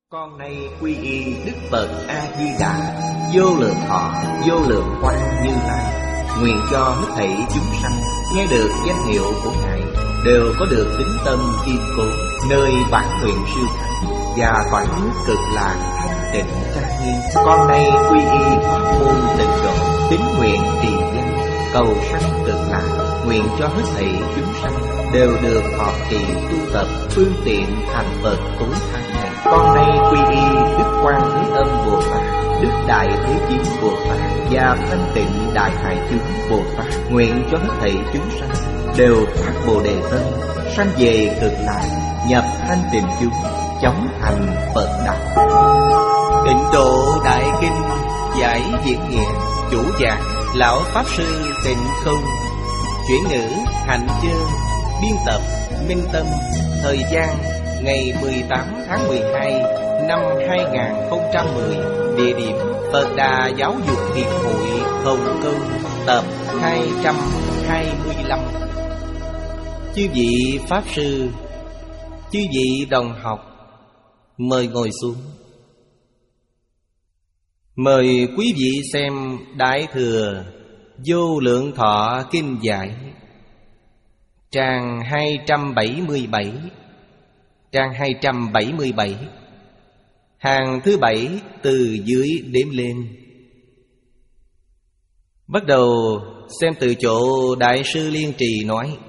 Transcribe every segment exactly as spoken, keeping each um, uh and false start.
Con nay quy y Đức Phật A-di-đà, vô lượng thọ, vô lượng quang Như Lai. Nguyện cho hết thảy chúng sanh nghe được danh hiệu của Ngài đều có được tín tâm kiên cố, nơi bản nguyện siêu thắng và cõi nước cực lạc thanh tịnh trang nghiêm. Con nay quy y pháp môn tịnh độ, tín nguyện trì danh, cầu sanh cực lạc. Nguyện cho hết thảy chúng sanh đều được thọ trì tu tập phương tiện thành Phật tối thắng này. Con nay quy y Đức Quan Thế Âm Bồ Tát, Đức Đại Thế Chí Bồ Tát và Thanh Tịnh Đại Hải Chúng Bồ Tát. Nguyện cho hết thảy chúng sanh đều phát Bồ Đề tâm, sanh về cực lạc, nhập thanh tịnh chúng, chóng thành Phật đạo. Tịnh độ Đại Kinh giải diễn nghĩa, chủ giảng lão pháp sư Tịnh Không, chuyển ngữ Hạnh Chương, biên tập Minh Tâm. Thời gian ngày mười tám tháng mười hai năm hai nghìn không trăm mười. Địa điểm Phật Đà Giáo dục Hiệp hội Hồng Kông, tập hai trăm hai mươi lăm. Chư vị pháp sư, chư vị đồng học, mời ngồi xuống. Mời quý vị xem Đại Thừa Vô Lượng Thọ Kinh Giải, trang hai trăm bảy mươi bảy. Trang hai trăm bảy mươi bảy, hàng thứ bảy từ dưới đếm lên. Bắt đầu xem từ chỗ Đại sư Liên Trì nói: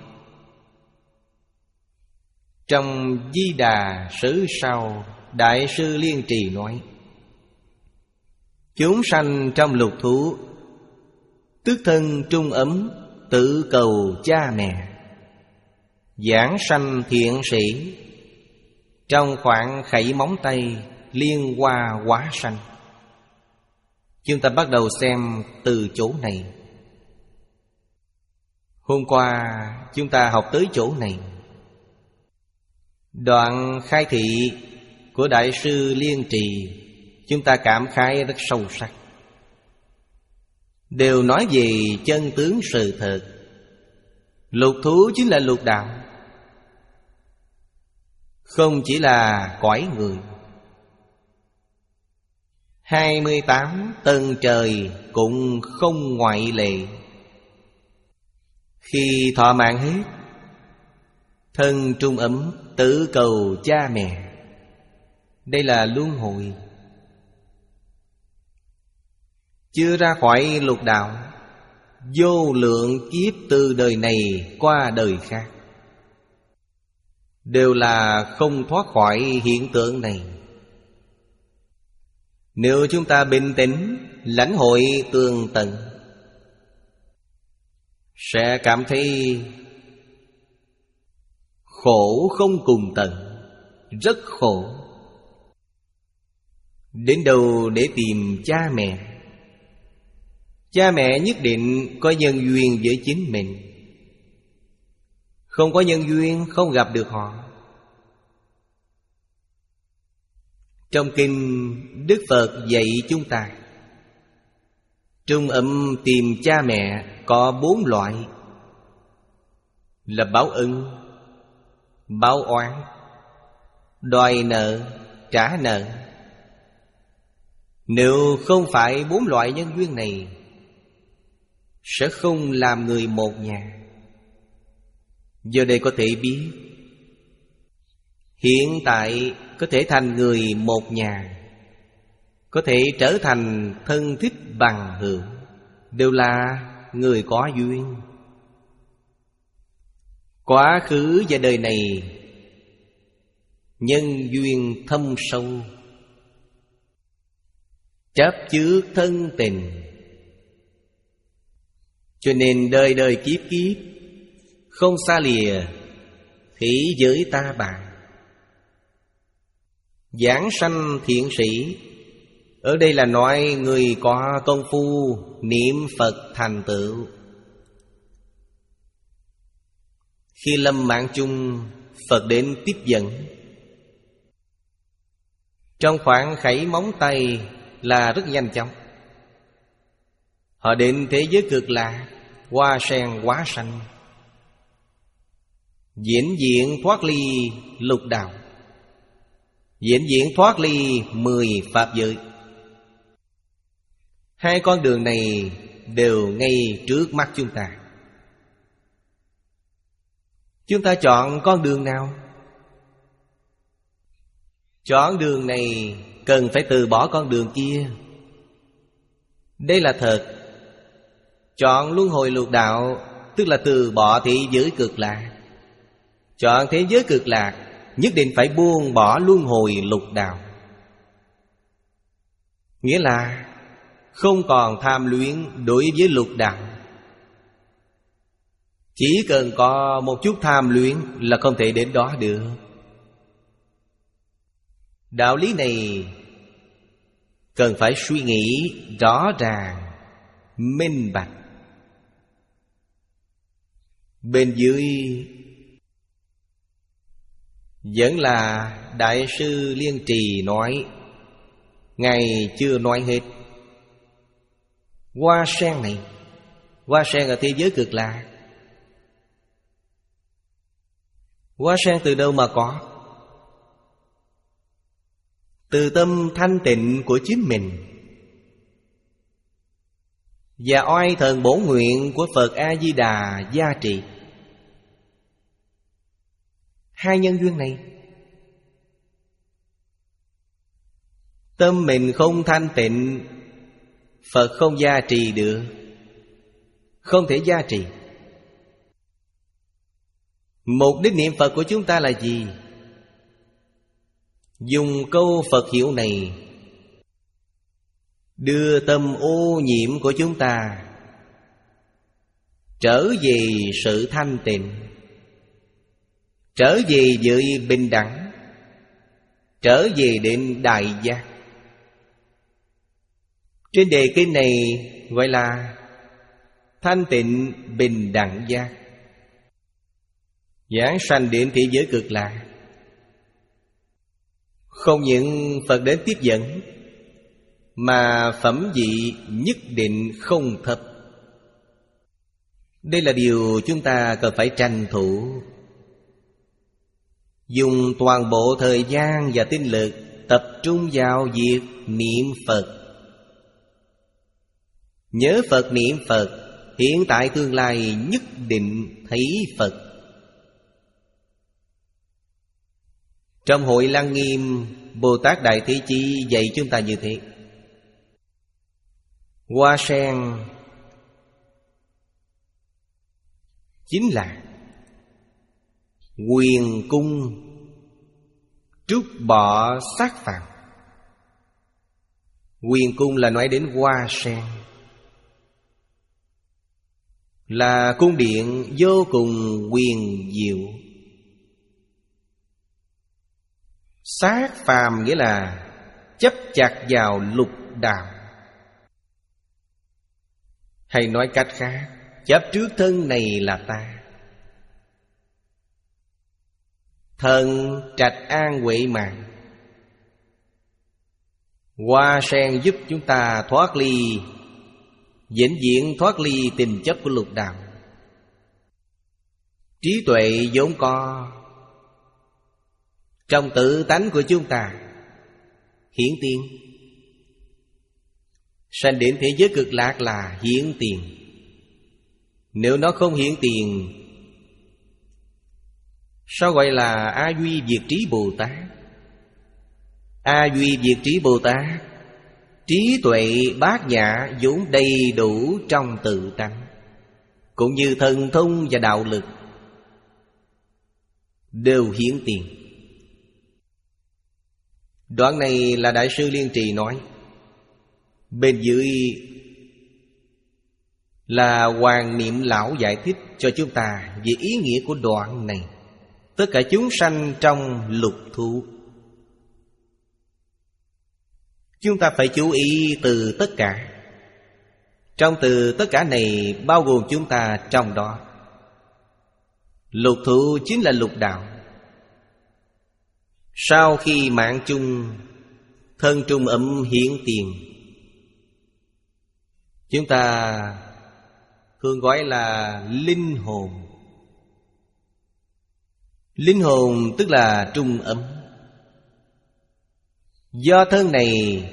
trong Di Đà Sử sau, Đại sư Liên Trì nói: chúng sanh trong lục thú, tức thân trung ấm, tự cầu cha mẹ, giảng sanh thiện sĩ, trong khoảng khẩy móng tay, liên hoa hóa sanh. Chúng ta bắt đầu xem từ chỗ này. Hôm qua chúng ta học tới chỗ này. Đoạn khai thị của Đại sư Liên Trì, chúng ta cảm khái rất sâu sắc, đều nói về chân tướng sự thật. Lục thú chính là lục đạo, không chỉ là cõi người. Hai mươi tám tầng trời cũng không ngoại lệ. Khi thọ mạng hết, thân trung ấm, tự cầu cha mẹ. Đây là luân hồi, chưa ra khỏi lục đạo. Vô lượng kiếp từ đời này qua đời khác, đều là không thoát khỏi hiện tượng này. Nếu chúng ta bình tĩnh lãnh hội tường tận, sẽ cảm thấy khổ không cùng tận, rất khổ. Đến đâu để tìm cha mẹ? Cha mẹ nhất định có nhân duyên với chính mình. Không có nhân duyên không gặp được họ. Trong kinh, Đức Phật dạy chúng ta trung ấm tìm cha mẹ có bốn loại, là báo ân, báo oán, đòi nợ, trả nợ. Nếu không phải bốn loại nhân duyên này, sẽ không làm người một nhà. Giờ đây có thể biết, hiện tại có thể thành người một nhà, có thể trở thành thân thích bằng hữu, đều là người có duyên. Quá khứ và đời này nhân duyên thâm sâu, chấp trước thân tình, cho nên đời đời kiếp kiếp không xa lìa thế giới ta bà. Giảng sanh thiện sĩ, ở đây là nói người có công phu niệm Phật thành tựu. Khi lâm mạng chung, Phật đến tiếp dẫn. Trong khoảng khẩy móng tay là rất nhanh chóng. Họ đến thế giới cực lạc, hoa sen hóa sanh, vĩnh viễn thoát ly lục đạo. vĩnh viễn thoát ly mười pháp giới. Hai con đường này đều ngay trước mắt chúng ta. Chúng ta chọn con đường nào? Chọn đường này cần phải từ bỏ con đường kia. Đây là thật. Chọn luân hồi lục đạo tức là từ bỏ thế giới cực lạc. Chọn thế giới cực lạc nhất định phải buông bỏ luân hồi lục đạo. Nghĩa là không còn tham luyến đối với lục đạo. Chỉ cần có một chút tham luyến là không thể đến đó được. Đạo lý này cần phải suy nghĩ rõ ràng, minh bạch. Bên dưới vẫn là Đại sư Liên Trì nói, Ngài chưa nói hết. Hoa sen này, hoa sen ở thế giới cực lạc. Hoa sen từ đâu mà có? Từ tâm thanh tịnh của chính mình và oai thần bổ nguyện của Phật A-di-đà gia trị. Hai nhân duyên này, tâm mình không thanh tịnh, Phật không gia trì được, không thể gia trì. Mục đích niệm Phật của chúng ta là gì? Dùng câu Phật hiệu này đưa tâm ô nhiễm của chúng ta trở về sự thanh tịnh, trở về với bình đẳng, trở về đến đại giác. Trên đề kinh này gọi là thanh tịnh bình đẳng giác, giảng sanh đến thế giới cực lạc. Không những Phật đến tiếp dẫn, mà phẩm vị nhất định không thấp. Đây là điều chúng ta cần phải tranh thủ. Dùng toàn bộ thời gian và tinh lực tập trung vào việc niệm Phật. Nhớ Phật niệm Phật, hiện tại tương lai nhất định thấy Phật. Trong Hội Lăng Nghiêm, Bồ Tát Đại Thế Chí dạy chúng ta như thế. Hoa sen chính là quyền cung trút bỏ xác phàm. Quyền cung là nói đến hoa sen, là cung điện vô cùng quyền diệu. Xác phàm nghĩa là chấp chặt vào lục đạo. Hay nói cách khác, chấp trước thân này là ta. Thần trạch an huệ mạng. Hoa sen giúp chúng ta thoát ly, vĩnh viễn thoát ly tình chấp của lục đạo. Trí tuệ vốn có trong tự tánh của chúng ta hiển tiền. Sanh đến thế giới cực lạc là hiển tiền. Nếu nó không hiển tiền, sao gọi là A Duy Diệt Trí Bồ Tát? A Duy Diệt Trí Bồ Tát, trí tuệ bát nhã vốn đầy đủ trong tự tánh, cũng như thần thông và đạo lực đều hiển tiền. Đoạn này là Đại sư Liên Trì nói. Bên dưới là Hoàng Niệm Lão giải thích cho chúng ta về ý nghĩa của đoạn này. Tất cả chúng sanh trong lục thú, chúng ta phải chú ý từ tất cả. Trong từ tất cả này bao gồm chúng ta trong đó. Lục thú chính là lục đạo. Sau khi mạng chung, thân trung ấm hiển tiền, chúng ta thường gọi là linh hồn. Linh hồn tức là trung ấm. Do thân này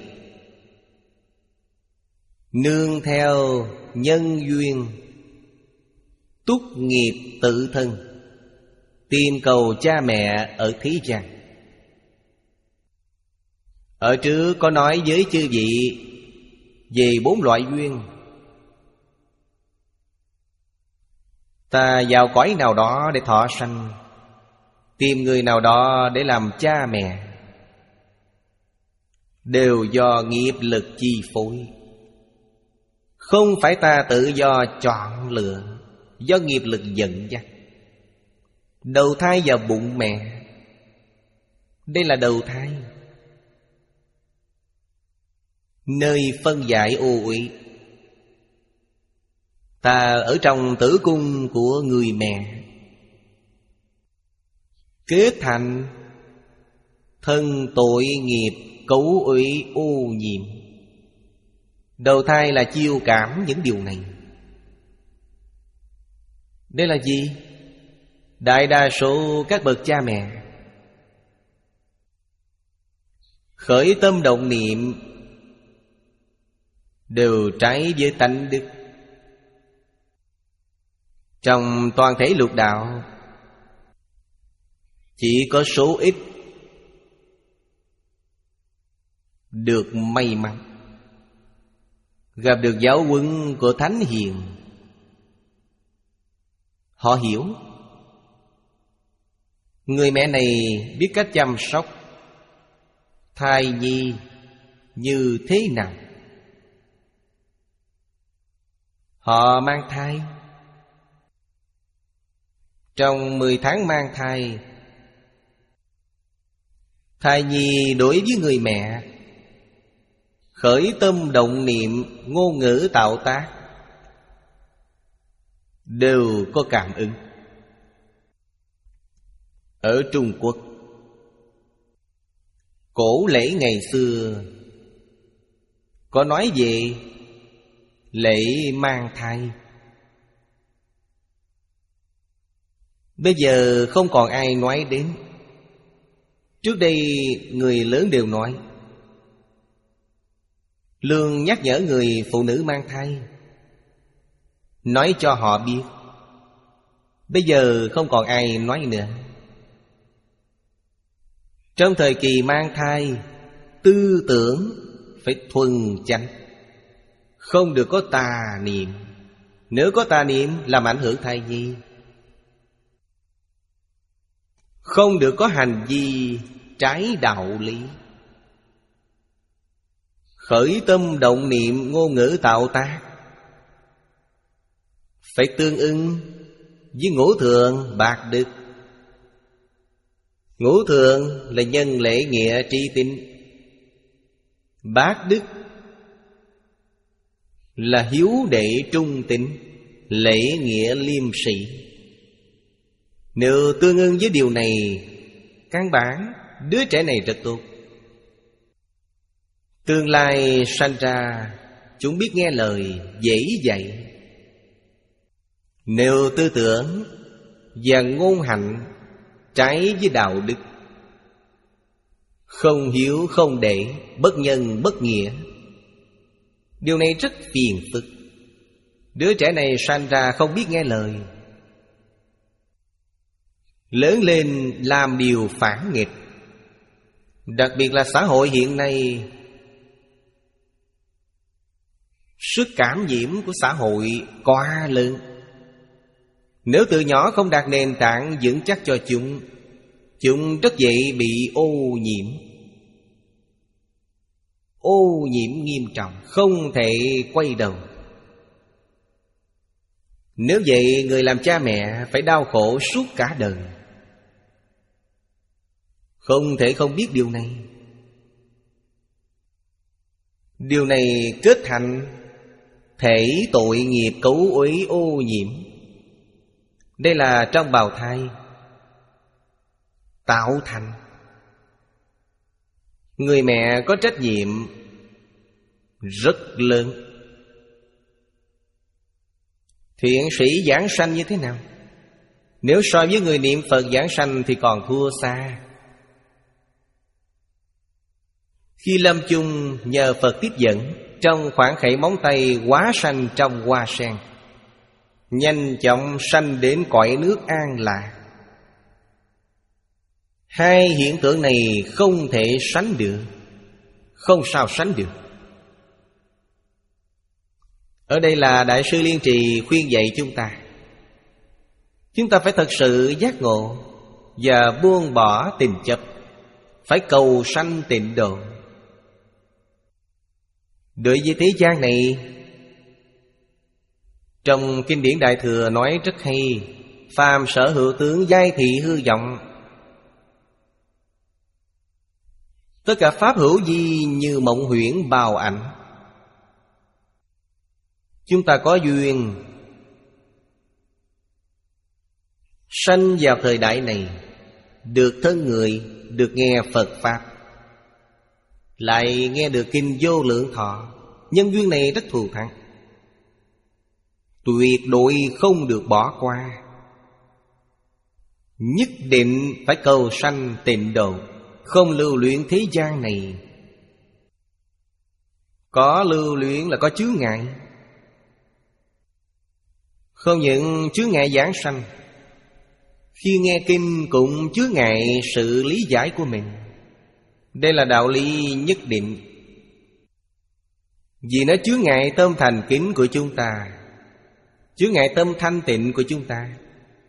nương theo nhân duyên, túc nghiệp tự thân, tìm cầu cha mẹ ở thế gian. Ở trước có nói với chư vị về bốn loại duyên. Ta vào cõi nào đó để thọ sanh, tìm người nào đó để làm cha mẹ, đều do nghiệp lực chi phối. Không phải ta tự do chọn lựa, do nghiệp lực dẫn dắt. Đầu thai vào bụng mẹ, đây là đầu thai, nơi phân giải ô uy. Ta ở trong tử cung của người mẹ, kết thành thân tội nghiệp cấu uy ô nhiễm. Đầu thai là chiêu cảm những điều này. Đây là gì? Đại đa số các bậc cha mẹ khởi tâm động niệm đều trái với tánh đức. Trong toàn thể lục đạo, chỉ có số ít được may mắn gặp được giáo huấn của Thánh Hiền. Họ hiểu người mẹ này biết cách chăm sóc thai nhi như thế nào. Họ mang thai, trong mười tháng mang thai, thai nhi đối với người mẹ khởi tâm động niệm, ngôn ngữ tạo tác đều có cảm ứng. Ở Trung Quốc, cổ lễ ngày xưa có nói về lễ mang thai. Bây giờ không còn ai nói đến. Trước đây người lớn đều nói. Lương nhắc nhở người phụ nữ mang thai, nói cho họ biết. Bây giờ không còn ai nói nữa. Trong thời kỳ mang thai, tư tưởng phải thuần chánh, không được có tà niệm. Nếu có tà niệm làm ảnh hưởng thai nhi. Không được có hành vi trái đạo lý. Khởi tâm động niệm, ngôn ngữ tạo tác phải tương ưng với ngũ thường bạc đức. Ngũ thường là nhân lễ nghĩa tri tín, bác đức là hiếu đệ trung tín, lễ nghĩa liêm sĩ. Nếu tương ưng với điều này, căn bản đứa trẻ này rất tốt. Tương lai sanh ra chúng biết nghe lời, dễ dạy. Nếu tư tưởng và ngôn hạnh trái với đạo đức, không hiếu không đệ, bất nhân bất nghĩa, điều này rất phiền phức. Đứa trẻ này sanh ra không biết nghe lời, lớn lên làm điều phản nghịch. Đặc biệt là xã hội hiện nay, sức cảm nhiễm của xã hội quá lớn. Nếu từ nhỏ không đặt nền tảng vững chắc cho chúng, chúng rất dễ bị ô nhiễm. Ô nhiễm nghiêm trọng, không thể quay đầu. Nếu vậy, người làm cha mẹ phải đau khổ suốt cả đời. Không thể không biết điều này. Điều này kết thành thể tội nghiệp cấu uế ô nhiễm. Đây là trong bào thai tạo thành. Người mẹ có trách nhiệm rất lớn. Thiện sĩ giảng sanh như thế nào? Nếu so với người niệm Phật giảng sanh thì còn thua xa. Khi lâm chung nhờ Phật tiếp dẫn, trong khoảng khẩy móng tay hóa sanh trong hoa sen, nhanh chóng sanh đến cõi nước an lạc. Hai hiện tượng này không thể sánh được, không sao sánh được. Ở đây là Đại sư Liên Trì khuyên dạy chúng ta, chúng ta phải thật sự giác ngộ và buông bỏ tình chấp, phải cầu sanh tịnh độ. Đối với thế gian này, trong kinh điển Đại Thừa nói rất hay: phàm sở hữu tướng giai thị hư vọng. Tất cả pháp hữu vi như mộng huyễn bào ảnh. Chúng ta có duyên sanh vào thời đại này, được thân người, được nghe Phật Pháp, lại nghe được kinh Vô Lượng Thọ. Nhân duyên này rất thù thắng, tuyệt đối không được bỏ qua. Nhất định phải cầu sanh tịnh độ, không lưu luyện thế gian này. Có lưu luyện là có chướng ngại. Không những chướng ngại giảng sanh, khi nghe kinh cũng chướng ngại sự lý giải của mình. Đây là đạo lý nhất định. Vì nó chướng ngại tâm thành kính của chúng ta, chướng ngại tâm thanh tịnh của chúng ta.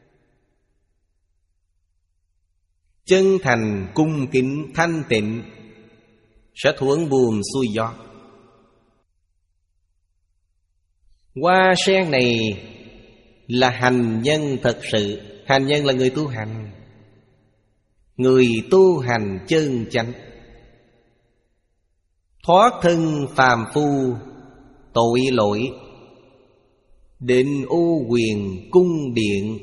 Chân thành, cung kính, thanh tịnh sẽ thuận buồm xuôi gió. Hoa sen này là hành nhân thật sự. Hành nhân là người tu hành, người tu hành chân chánh, thoát thân phàm phu tội lỗi, định U Quyền Cung Điện.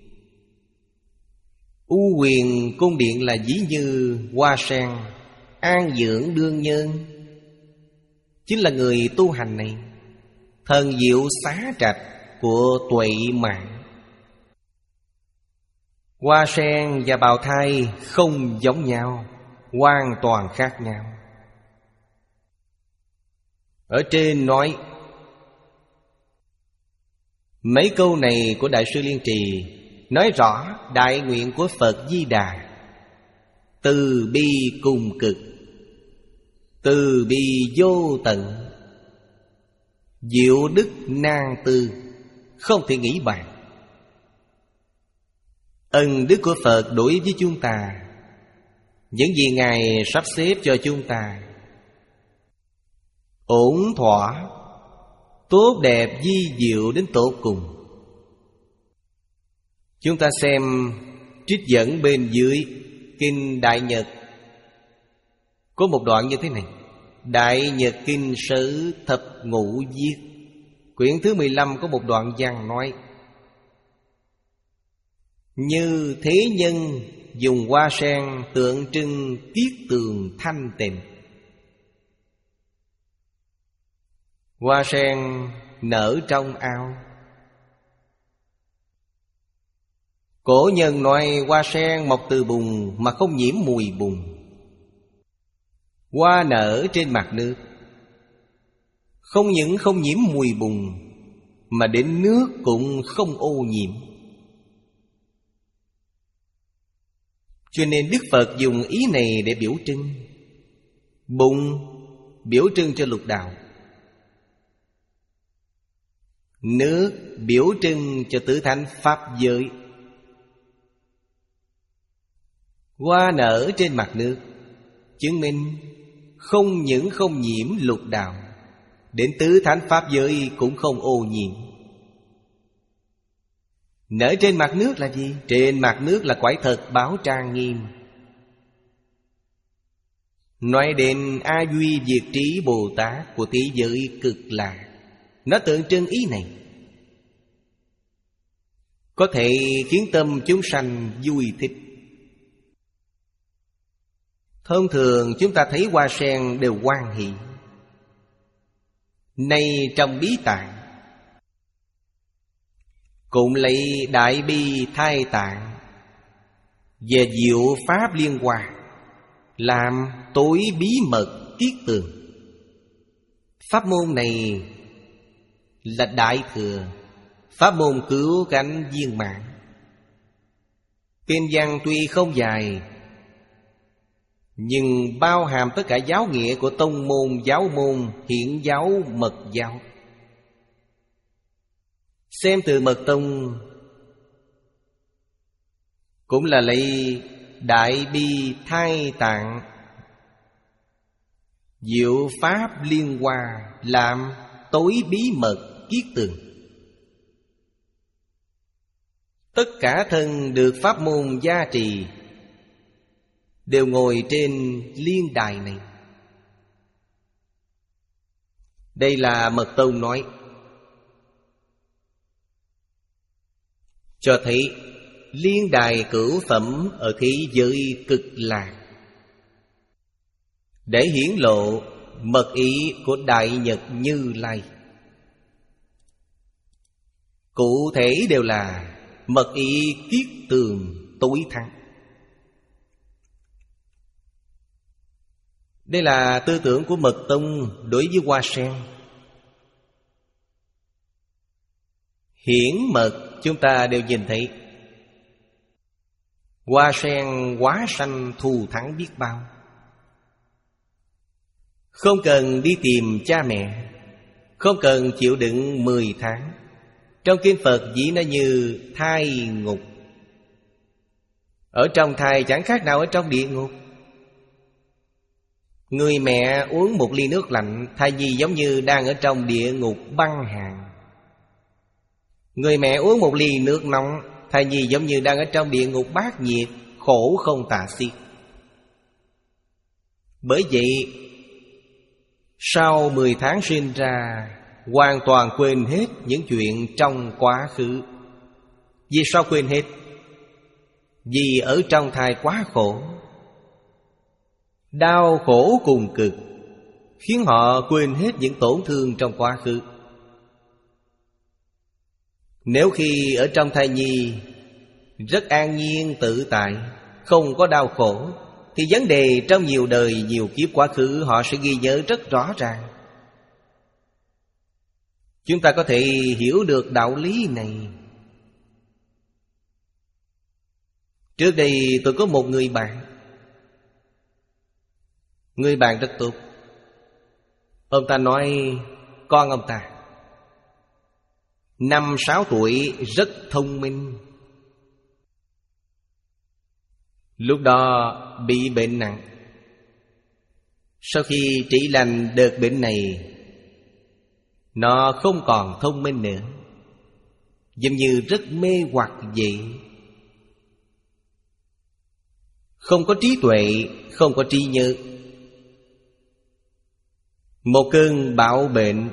U Quyền Cung Điện là ví như hoa sen an dưỡng đương nhân, chính là người tu hành này, thần diệu xá trạch của tuệ mạng. Hoa sen và bào thai không giống nhau, hoàn toàn khác nhau. Ở trên nói mấy câu này của Đại sư Liên Trì, nói rõ đại nguyện của Phật Di Đà: từ bi cùng cực, từ bi vô tận, diệu đức nan tư, không thể nghĩ bàn. Ân đức của Phật đối với chúng ta, những gì Ngài sắp xếp cho chúng ta ổn thỏa, tốt đẹp, vi diệu đến tột cùng. Chúng ta xem trích dẫn bên dưới Kinh Đại Nhật, có một đoạn như thế này: Đại Nhật Kinh Sử Thập Ngũ Viết, quyển thứ mười lăm có một đoạn văn nói: như thế nhân dùng hoa sen tượng trưng kiết tường thanh tịnh. Hoa sen nở trong ao. Cổ nhân nói hoa sen mọc từ bùn mà không nhiễm mùi bùn. Hoa nở trên mặt nước, không những không nhiễm mùi bùn, mà đến nước cũng không ô nhiễm. Cho nên Đức Phật dùng ý này để biểu trưng. Bùn biểu trưng cho lục đạo, nước biểu trưng cho tứ thánh pháp giới. Hoa nở trên mặt nước chứng minh không những không nhiễm lục đạo, đến tứ thánh pháp giới cũng không ô nhiễm. Nở trên mặt nước là gì? Trên mặt nước là quải thật báo trang nghiêm. Nói đến A Duy Diệt Trí Bồ Tát của thế giới Cực Lạc, nó tượng trưng ý này, có thể khiến tâm chúng sanh vui thích. Thông thường chúng ta thấy hoa sen đều hoan hỷ. Nay trong Bí Tạng cũng lấy Đại Bi Thai Tạng và diệu pháp liên hoa làm tối bí mật kiết tường. Pháp môn này là Đại Thừa, pháp môn cứu cánh viên mãn. Kinh văn tuy không dài, nhưng bao hàm tất cả giáo nghĩa của tông môn, giáo môn, hiển giáo, mật giáo. Xem từ mật tông cũng là lấy Đại Bi Thai Tạng diệu pháp liên hoa làm tối bí mật kiết tường. Tất cả thân được pháp môn gia trì đều ngồi trên liên đài này. Đây là mật tông nói, cho thấy liên đài cửu phẩm ở thế giới Cực Lạc, để hiển lộ mật ý của Đại Nhật Như Lai. Cụ thể đều là mật ý kiết tường tối thắng. Đây là tư tưởng của mật tông đối với Hoa Sen. Hiển mật chúng ta đều nhìn thấy. Hoa sen hóa sanh thù thắng biết bao. Không cần đi tìm cha mẹ, không cần chịu đựng mười tháng. Trong kinh Phật dĩ nó như thai ngục. Ở trong thai chẳng khác nào ở trong địa ngục. Người mẹ uống một ly nước lạnh, thai nhi giống như đang ở trong địa ngục băng hạn. Người mẹ uống một ly nước nóng, thai nhi giống như đang ở trong địa ngục bát nhiệt, khổ không tả xiết. Bởi vậy sau mười tháng sinh ra, hoàn toàn quên hết những chuyện trong quá khứ. Vì sao quên hết? Vì ở trong thai quá khổ, đau khổ cùng cực, khiến họ quên hết những tổn thương trong quá khứ. Nếu khi ở trong thai nhi rất an nhiên tự tại, không có đau khổ, thì vấn đề trong nhiều đời, nhiều kiếp quá khứ họ sẽ ghi nhớ rất rõ ràng. Chúng ta có thể hiểu được đạo lý này. Trước đây tôi có một người bạn. Người bạn rất tốt. Ông ta nói con ông ta Năm sáu tuổi rất thông minh. Lúc đó bị bệnh nặng. Sau khi trị lành đợt bệnh này, nó không còn thông minh nữa, giống như rất mê hoặc vậy. Không có trí tuệ, không có trí nhớ. Một cơn bạo bệnh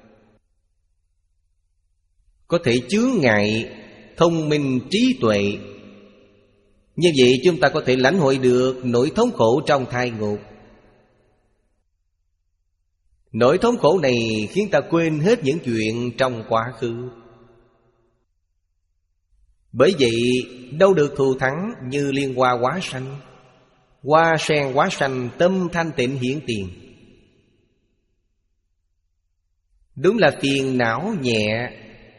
có thể chướng ngại thông minh trí tuệ. Như vậy chúng ta có thể lãnh hội được nỗi thống khổ trong thai ngục. Nỗi thống khổ này khiến ta quên hết những chuyện trong quá khứ. Bởi vậy đâu được thù thắng như liên hoa hóa sanh. Hoa sen hóa sanh, tâm thanh tịnh hiển tiền. Đúng là phiền não nhẹ,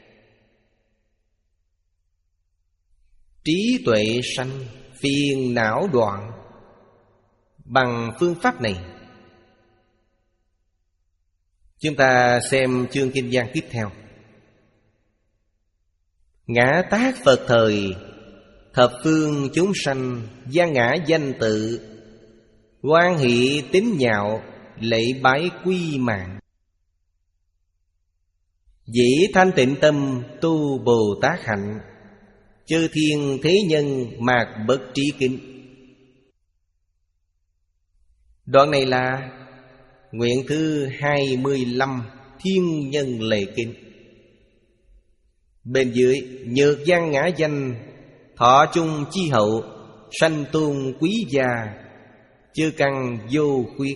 trí tuệ sanh, phiền não đoạn. Bằng phương pháp này, chúng ta xem chương kinh văn tiếp theo. Ngã tác Phật thời, thập phương chúng sanh, gian ngã danh tự, hoan hỷ tín nhạo, lễ bái quy mạng. Dĩ thanh tịnh tâm, tu Bồ Tát hạnh, chư thiên thế nhân mạt bất trí kính. Đoạn này là nguyện thứ hai mươi lăm Thiên Nhân Lệ Kinh. Bên dưới nhược gian ngã danh, thọ chung chi hậu, sanh tôn quý gia, chư căn vô khuyết.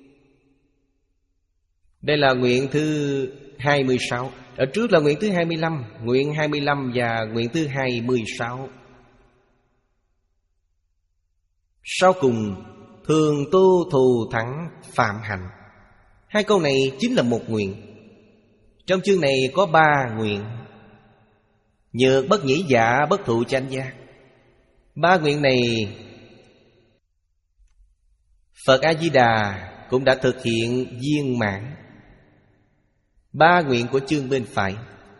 Đây là nguyện thứ hai mươi sáu. Ở trước là nguyện thứ hai mươi lăm. Nguyện hai mươi lăm và nguyện thứ hai mươi sáu. Sau cùng thường tu thù thắng phạm hạnh. Hai câu này chính là một nguyện. Trong chương này có ba nguyện: nhược bất nhĩ dạ, bất thụ chánh giác. Ba nguyện này Phật A-di-đà cũng đã thực hiện viên mãn. Ba nguyện của chương bên phải: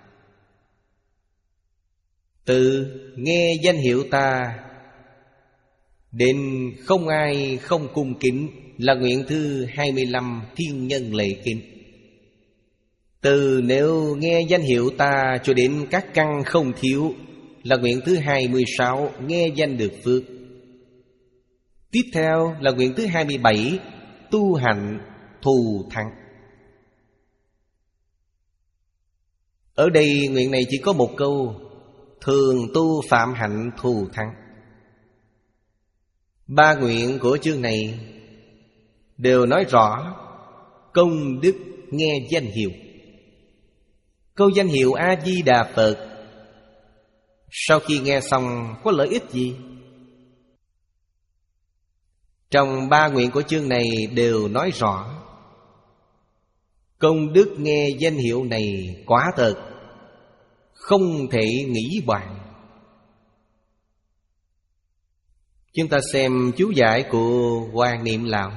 từ nghe danh hiệu ta đến không ai không cung kính là nguyện thứ hai mươi lăm thiên nhân lệ kính. Từ nếu nghe danh hiệu ta cho đến các căn không thiếu là nguyện thứ hai mươi sáu nghe danh được phước. Tiếp theo là nguyện thứ hai mươi bảy tu hạnh thù thắng. Ở đây nguyện này chỉ có một câu: thường tu phạm hạnh thù thắng. Ba nguyện của chương này đều nói rõ công đức nghe danh hiệu. Câu danh hiệu A-di-đà Phật sau khi nghe xong có lợi ích gì? Trong ba nguyện của chương này đều nói rõ công đức nghe danh hiệu này quả thật không thể nghĩ bàn. Chúng ta xem chú giải của Quan Niệm Lão.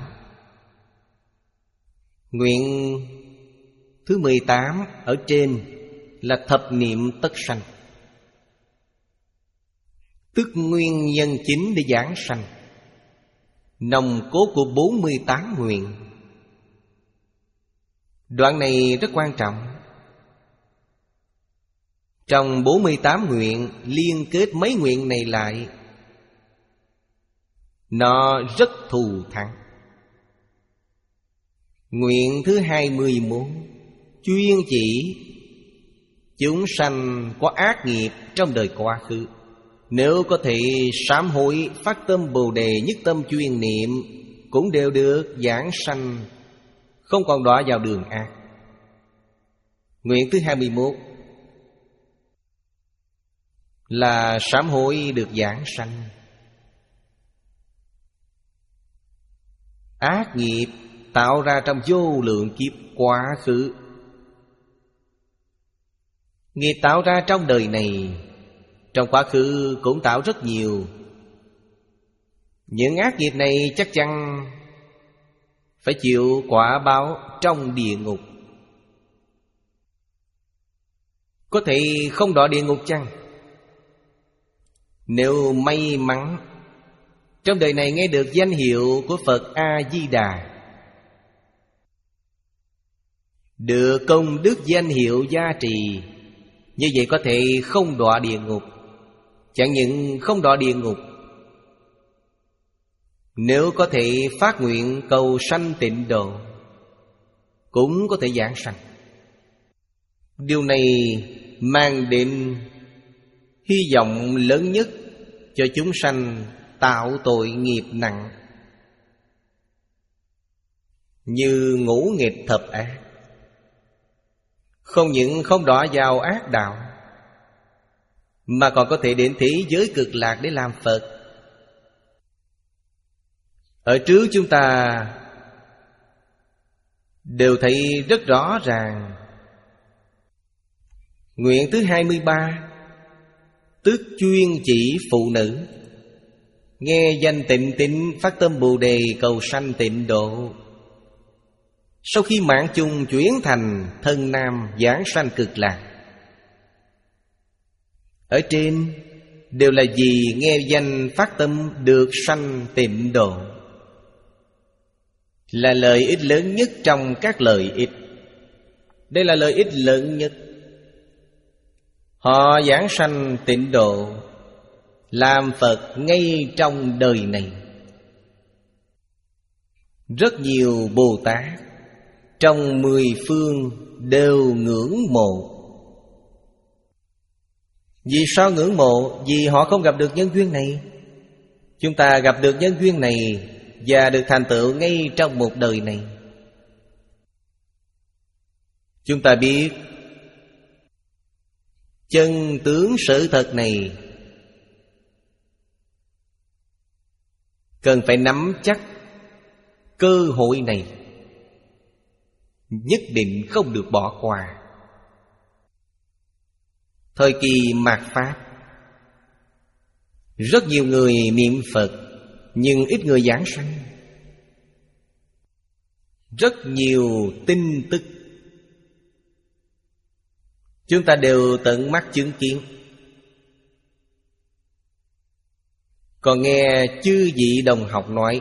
Nguyện thứ mười tám ở trên là thập niệm tất sanh, tức nguyên nhân chính để giảng sanh, nòng cốt của bốn mươi tám nguyện. Đoạn này rất quan trọng. Trong bốn mươi tám nguyện liên kết mấy nguyện này lại, nó rất thù thắng. Nguyện thứ hai mươi mốt chuyên chỉ chúng sanh có ác nghiệp trong đời quá khứ, nếu có thể sám hối, phát tâm Bồ Đề, nhất tâm chuyên niệm, cũng đều được giảng sanh, không còn đọa vào đường ác. Nguyện thứ hai mươi mốt là sám hối được giảng sanh. Ác nghiệp tạo ra trong vô lượng kiếp quá khứ, nghiệp tạo ra trong đời này, trong quá khứ cũng tạo rất nhiều. Những ác nghiệp này chắc chắn phải chịu quả báo trong địa ngục. Có thể không đọa địa ngục chăng? Nếu may mắn trong đời này nghe được danh hiệu của Phật A-di-đà, được công đức danh hiệu gia trì, như vậy có thể không đọa địa ngục. Chẳng những không đọa địa ngục, nếu có thể phát nguyện cầu sanh tịnh độ, cũng có thể giảng sanh. Điều này mang đến hy vọng lớn nhất cho chúng sanh tạo tội nghiệp nặng như ngũ nghịch thập ác. Không những không đọa vào ác đạo, mà còn có thể đến thế giới cực lạc để làm Phật. Ở trước chúng ta đều thấy rất rõ ràng. Nguyện thứ hai mươi ba tức chuyên chỉ phụ nữ, nghe danh tịnh tín, phát tâm Bồ Đề, cầu sanh tịnh độ. Sau khi mạng chung chuyển thành thân nam, giảng sanh cực lạc. Ở trên đều là vì nghe danh phát tâm được sanh tịnh độ, là lợi ích lớn nhất trong các lợi ích. Đây là lợi ích lớn nhất. Họ giảng sanh tịnh độ, làm Phật ngay trong đời này. Rất nhiều Bồ Tát trong mười phương đều ngưỡng mộ. Vì sao ngưỡng mộ? Vì họ không gặp được nhân duyên này. Chúng ta gặp được nhân duyên này và được thành tựu ngay trong một đời này. Chúng ta biết chân tướng sự thật này, cần phải nắm chắc Cơ hội này nhất định không được bỏ qua. Thời kỳ mạt Pháp, rất nhiều người niệm Phật, nhưng ít người giảng sanh. Rất nhiều tin tức chúng ta đều tận mắt chứng kiến. Còn nghe chư vị đồng học nói,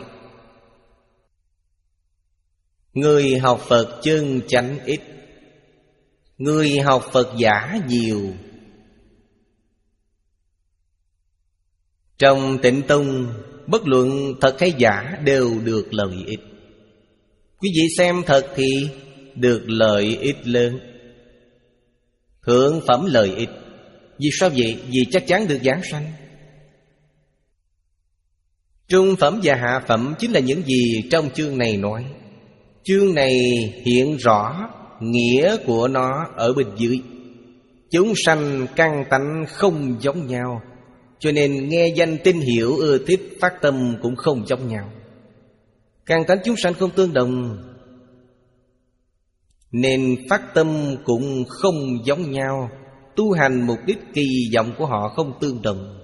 người học Phật chân chánh ít, người học Phật giả nhiều. Trong Tịnh Tông, bất luận thật hay giả đều được lợi ích. Quý vị xem thật thì được lợi ích lớn, thượng phẩm lợi ích. Vì sao vậy? Vì chắc chắn được giảng sanh. Trung phẩm và hạ phẩm chính là những gì trong chương này nói. Chương này hiện rõ nghĩa của nó ở bên dưới. Chúng sanh căn tánh không giống nhau, cho nên nghe danh tin hiểu ưa thích phát tâm cũng không giống nhau. Căn tánh chúng sanh không tương đồng, nên phát tâm cũng không giống nhau. Tu hành mục đích kỳ vọng của họ không tương đồng.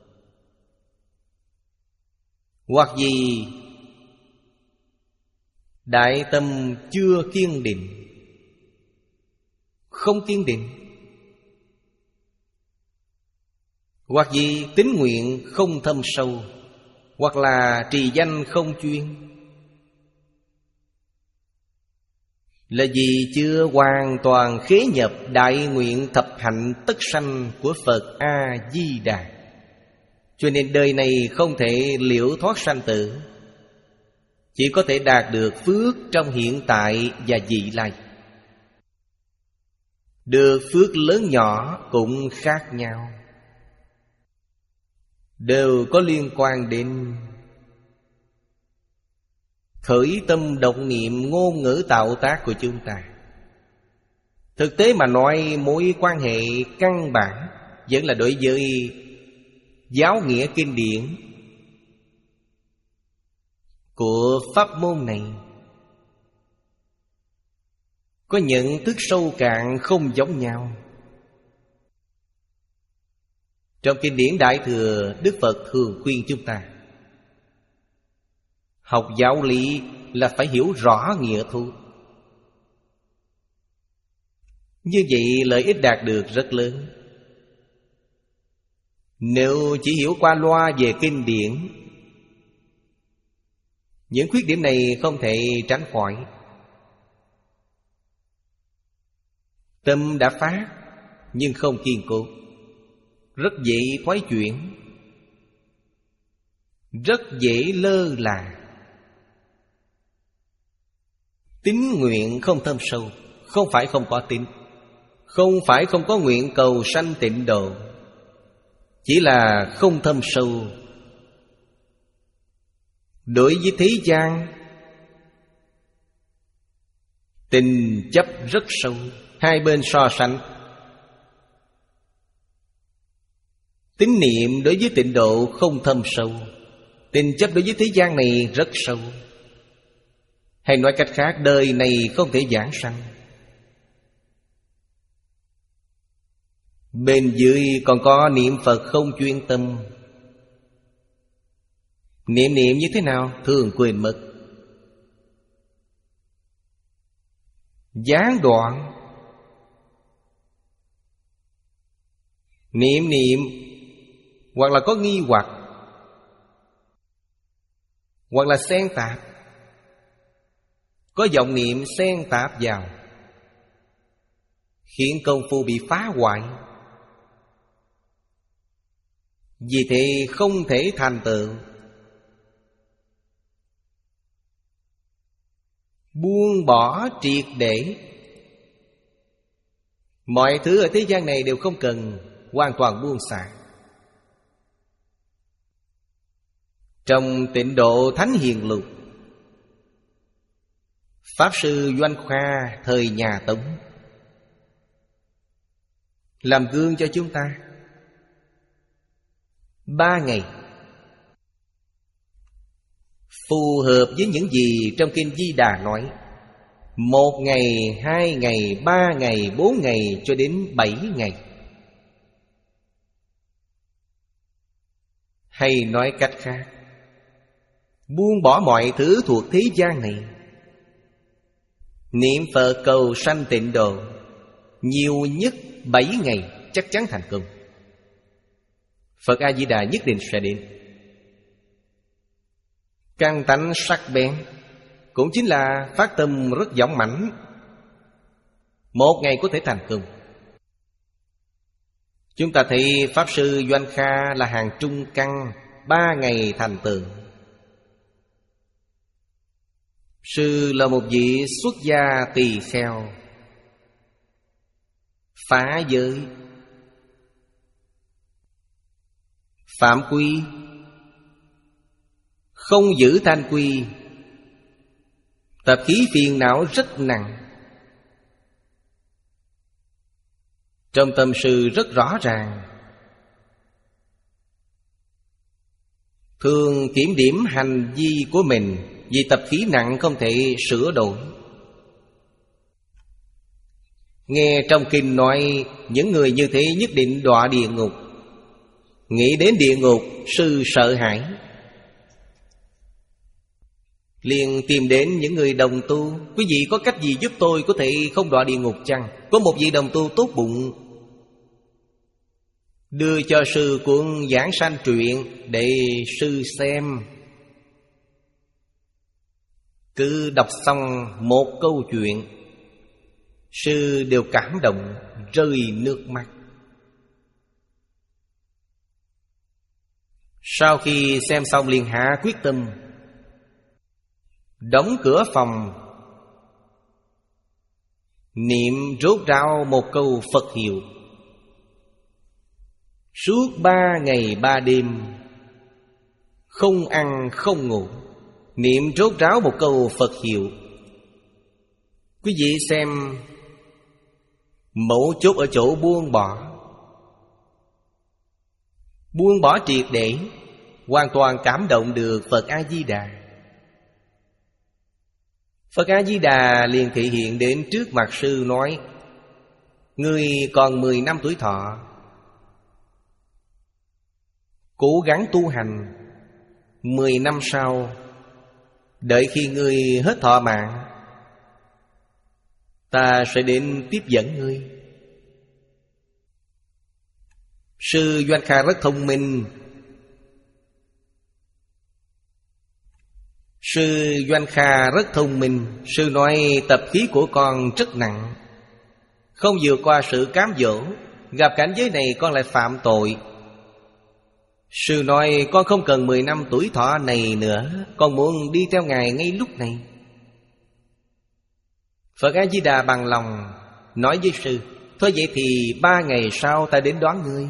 Hoặc vì đại tâm chưa kiên định, không kiên định. Hoặc vì tín nguyện không thâm sâu, hoặc là trì danh không chuyên. Là vì chưa hoàn toàn khế nhập đại nguyện thập hạnh tất sanh của Phật A-di-đà. Cho nên đời này không thể liễu thoát sanh tử, chỉ có thể đạt được phước trong hiện tại và vị lai. Được phước lớn nhỏ cũng khác nhau, đều có liên quan đến khởi tâm động niệm, ngôn ngữ tạo tác của chúng ta. Thực tế mà nói, mối quan hệ căn bản vẫn là đối với giáo nghĩa kinh điển của pháp môn này. Có nhận thức sâu cạn không giống nhau. Trong kinh điển Đại Thừa, Đức Phật thường khuyên chúng ta học giáo lý là phải hiểu rõ nghĩa thu. Như vậy lợi ích đạt được rất lớn. Nếu chỉ hiểu qua loa về kinh điển, những khuyết điểm này không thể tránh khỏi. Tâm đã phát nhưng không kiên cố, rất dễ thoái chuyển, rất dễ lơ là. Tín nguyện không thâm sâu. Không phải không có tín, không phải không có nguyện cầu sanh tịnh độ, chỉ là không thâm sâu. Đối với thế gian, tình chấp rất sâu, hai bên so sánh. Tín niệm đối với tịnh độ không thâm sâu, tình chấp đối với thế gian này rất sâu. Hay nói cách khác, đời này không thể giảng sanh. Bên dưới còn có niệm Phật không chuyên tâm. Niệm niệm như thế nào? Thường quên mất. Gián đoạn. Niệm niệm hoặc là có nghi hoặc, hoặc là xen tạp. Có vọng niệm xen tạp vào, khiến công phu bị phá hoại. Vì thế không thể thành tựu. Buông bỏ triệt để. Mọi thứ ở thế gian này đều không cần, hoàn toàn buông xả. Trong Tịnh Độ Thánh Hiền Lục, Pháp Sư Doanh Khoa thời nhà Tống làm gương cho chúng ta. Ba ngày phù hợp với những gì trong Kinh Di Đà nói. Một ngày, hai ngày, ba ngày, bốn ngày cho đến bảy ngày. Hay nói cách khác, buông bỏ mọi thứ thuộc thế gian này, niệm Phật cầu sanh tịnh độ, nhiều nhất bảy ngày chắc chắn thành công. Phật A-di-đà nhất định sẽ đến. Căn tánh sắc bén cũng chính là phát tâm rất dũng mãnh, một ngày có thể thành công. Chúng ta thấy Pháp Sư Doanh Kha là hàng trung căn, ba ngày thành tựu. Sư là một vị xuất gia tỳ kheo, phá giới, phạm quy, không giữ thanh quy, tập khí phiền não rất nặng. Trong tâm sư rất rõ ràng, thường kiểm điểm hành vi của mình, vì tập khí nặng không thể sửa đổi. Nghe trong kinh nói những người như thế nhất định đọa địa ngục. Nghĩ đến địa ngục, sư sợ hãi, liền tìm đến những người đồng tu. Quý vị có cách gì giúp tôi có thể không đọa địa ngục chăng? Có một vị đồng tu tốt bụng đưa cho sư cuốn Giảng Sanh Truyện để sư xem. Cứ đọc xong một câu chuyện, sư đều cảm động rơi nước mắt. Sau khi xem xong liền hạ quyết tâm, đóng cửa phòng, niệm rốt ráo một câu Phật hiệu. Suốt ba ngày ba đêm, không ăn không ngủ, niệm rốt ráo một câu Phật hiệu. Quý vị xem, mấu chốt ở chỗ buông bỏ. Buông bỏ triệt để, hoàn toàn cảm động được Phật A-di-đà. Phật A-di-đà liền thể hiện đến trước mặt sư nói: ngươi còn mười năm tuổi thọ, cố gắng tu hành. Mười năm sau, đợi khi ngươi hết thọ mạng, ta sẽ đến tiếp dẫn ngươi. Sư Doanh Kha rất thông minh. Sư Doanh Kha rất thông minh. Sư nói tập khí của con rất nặng, không vượt qua sự cám dỗ. Gặp cảnh giới này con lại phạm tội. Sư nói con không cần mười năm tuổi thọ này nữa, con muốn đi theo Ngài ngay lúc này. Phật A-di-đà bằng lòng nói với sư: thôi vậy thì ba ngày sau ta đến đón ngươi.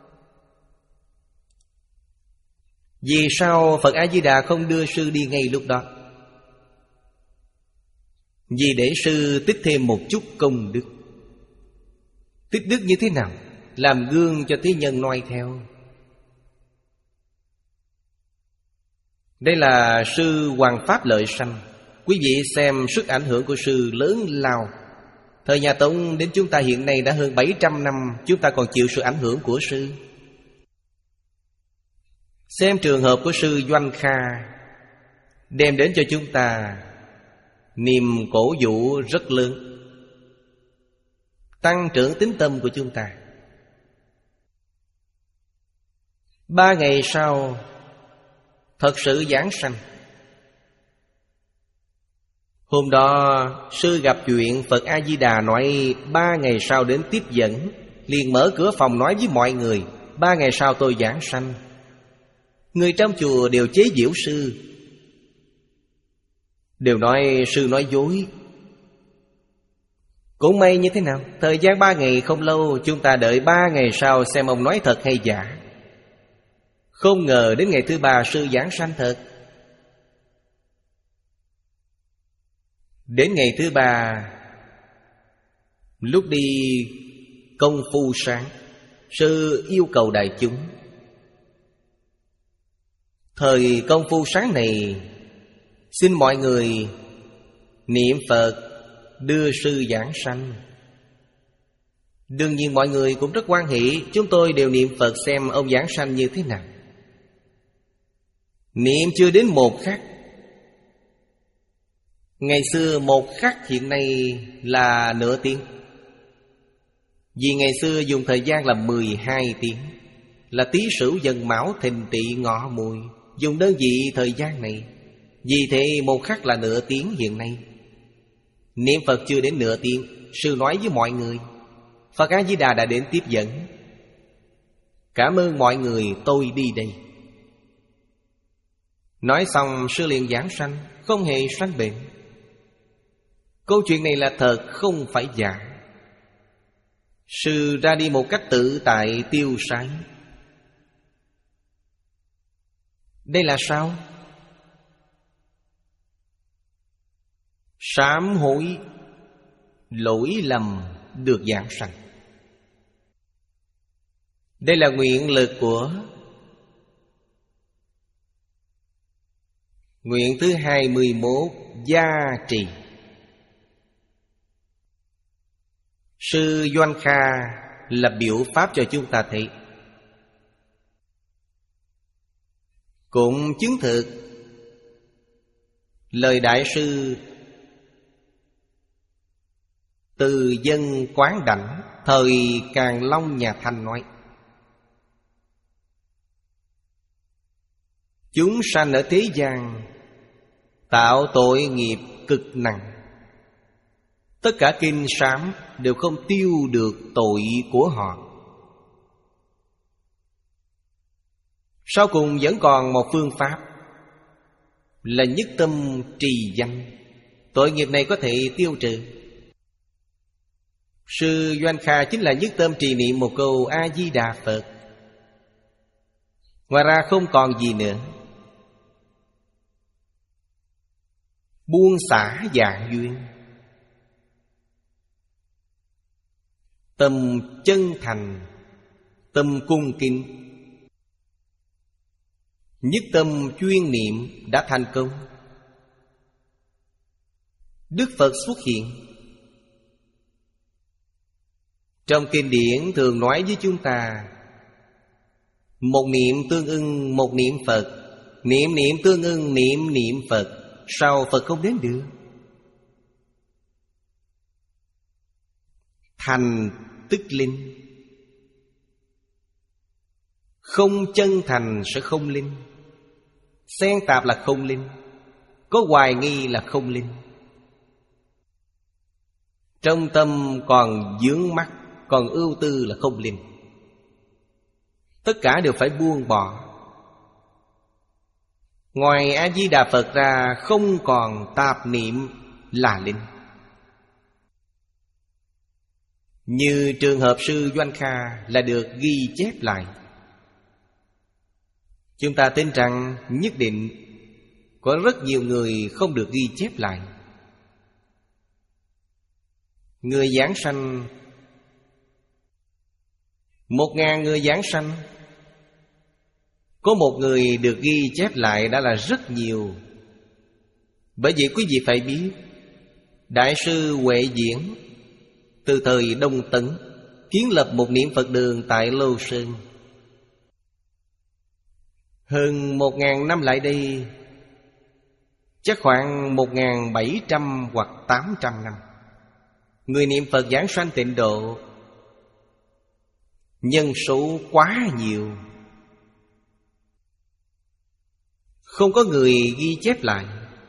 Vì sao Phật A-di-đà không đưa sư đi ngay lúc đó? Vì để sư tích thêm một chút công đức. Tích đức như thế nào? Làm gương cho thế nhân noi theo. Đây là sư Hoàng Pháp Lợi Sanh. Quý vị xem sức ảnh hưởng của sư lớn lao. Thời nhà Tống đến chúng ta hiện nay đã hơn bảy trăm năm, chúng ta còn chịu sự ảnh hưởng của sư. Xem trường hợp của sư Doanh Kha, đem đến cho chúng ta niềm cổ vũ rất lớn, tăng trưởng tín tâm của chúng ta. Ba ngày sau thật sự giảng sanh. Hôm đó sư gặp chuyện Phật A-di-đà nói ba ngày sau đến tiếp dẫn, liền mở cửa phòng nói với mọi người: ba ngày sau tôi giảng sanh. Người trong chùa đều chế giễu sư, đều nói sư nói dối. Cũng may như thế nào, thời gian ba ngày không lâu, chúng ta đợi ba ngày sau xem ông nói thật hay giả. Không ngờ đến ngày thứ ba sư giảng sanh thật. Đến ngày thứ ba, lúc đi công phu sáng, sư yêu cầu đại chúng. Thời công phu sáng này Xin mọi người niệm Phật đưa sư giảng sanh. Đương nhiên mọi người cũng rất hoan hỷ. Chúng tôi đều niệm Phật xem ông giảng sanh như thế nào. Niệm chưa đến một khắc. Ngày xưa một khắc, hiện nay là nửa tiếng. Vì ngày xưa dùng thời gian là mười hai tiếng, là Tý Sửu Dần Mão Thìn Tỵ Ngọ Mùi, dùng đơn vị thời gian này. Vì thế một khắc là nửa tiếng hiện nay. Niệm Phật chưa đến nửa tiếng, sư nói với mọi người Phật A-di-đà đã đến tiếp dẫn. Cảm ơn mọi người, tôi đi đây. Nói xong sư liền giảng sanh, không hề sanh bệnh. Câu chuyện này là thật, không phải giả. Sư ra đi một cách tự tại tiêu sái. Đây là sao? Sám hối lỗi lầm được giảng sanh. Đây là nguyện lực của nguyện thứ hai mươi mốt, gia trì. Sư Doanh Kha là biểu pháp cho chúng ta thấy, cũng chứng thực lời Đại sư Từ Dân Quán Đảnh thời Càn Long nhà Thanh nói: chúng sanh ở thế gian tạo tội nghiệp cực nặng. Tất cả kinh sám đều không tiêu được tội của họ. Sau cùng vẫn còn một phương pháp là nhất tâm trì danh. Tội nghiệp này có thể tiêu trừ. Sư Doanh Kha chính là nhất tâm trì niệm một câu A-di-đà Phật. Ngoài ra không còn gì nữa. Buông xả dạng duyên, tâm chân thành, tâm cung kính, nhất tâm chuyên niệm đã thành công. Đức Phật xuất hiện. Trong kinh điển thường nói với chúng ta: một niệm tương ưng một niệm Phật, niệm niệm tương ưng niệm niệm Phật. Sao Phật không đến được? Thành tức linh, không chân thành sẽ không linh. Xen tạp là không linh, có hoài nghi là không linh. Trong tâm còn vướng mắc, còn ưu tư là không linh. Tất cả đều phải buông bỏ. Ngoài A-di-đà Phật ra không còn tạp niệm là linh. Như trường hợp sư Doanh Kha là được ghi chép lại. Chúng ta tin rằng nhất định có rất nhiều người không được ghi chép lại. Người giảng sanh, một ngàn người giảng sanh, có một người được ghi chép lại đã là rất nhiều. Bởi vậy quý vị phải biết, Đại sư Huệ Diễn từ thời Đông Tấn kiến lập một niệm Phật đường tại Lô Sơn. Hơn một ngàn năm lại đây, chắc khoảng một ngàn bảy trăm hoặc tám trăm năm, người niệm Phật giảng sanh tịnh độ, nhân số quá nhiều, không có người ghi chép lại.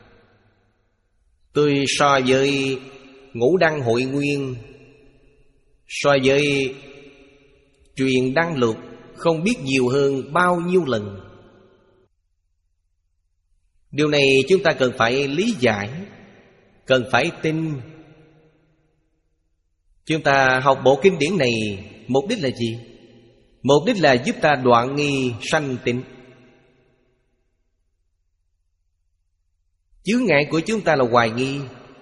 Tôi so với Ngũ Đăng Hội Nguyên, so với Truyền Đăng Lục, không biết nhiều hơn bao nhiêu lần. Điều này chúng ta cần phải lý giải, cần phải tin. Chúng ta học bộ kinh điển này mục đích là gì? Mục đích là giúp ta đoạn nghi sanh tịnh. Chướng ngại của chúng ta là hoài nghi.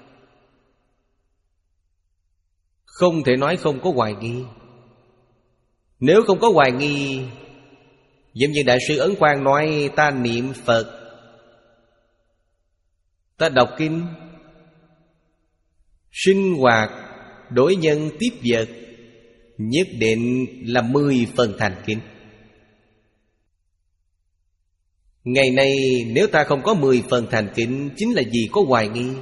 Không thể nói không có hoài nghi. Nếu không có hoài nghi, giống như Đại sư Ấn Quang nói, ta niệm Phật Ta đọc kinh, sinh hoạt, đối nhân tiếp vật, nhất định là mười phần thành kính. Ngày nay nếu ta không có mười phần thành kính, chính là vì có hoài nghi,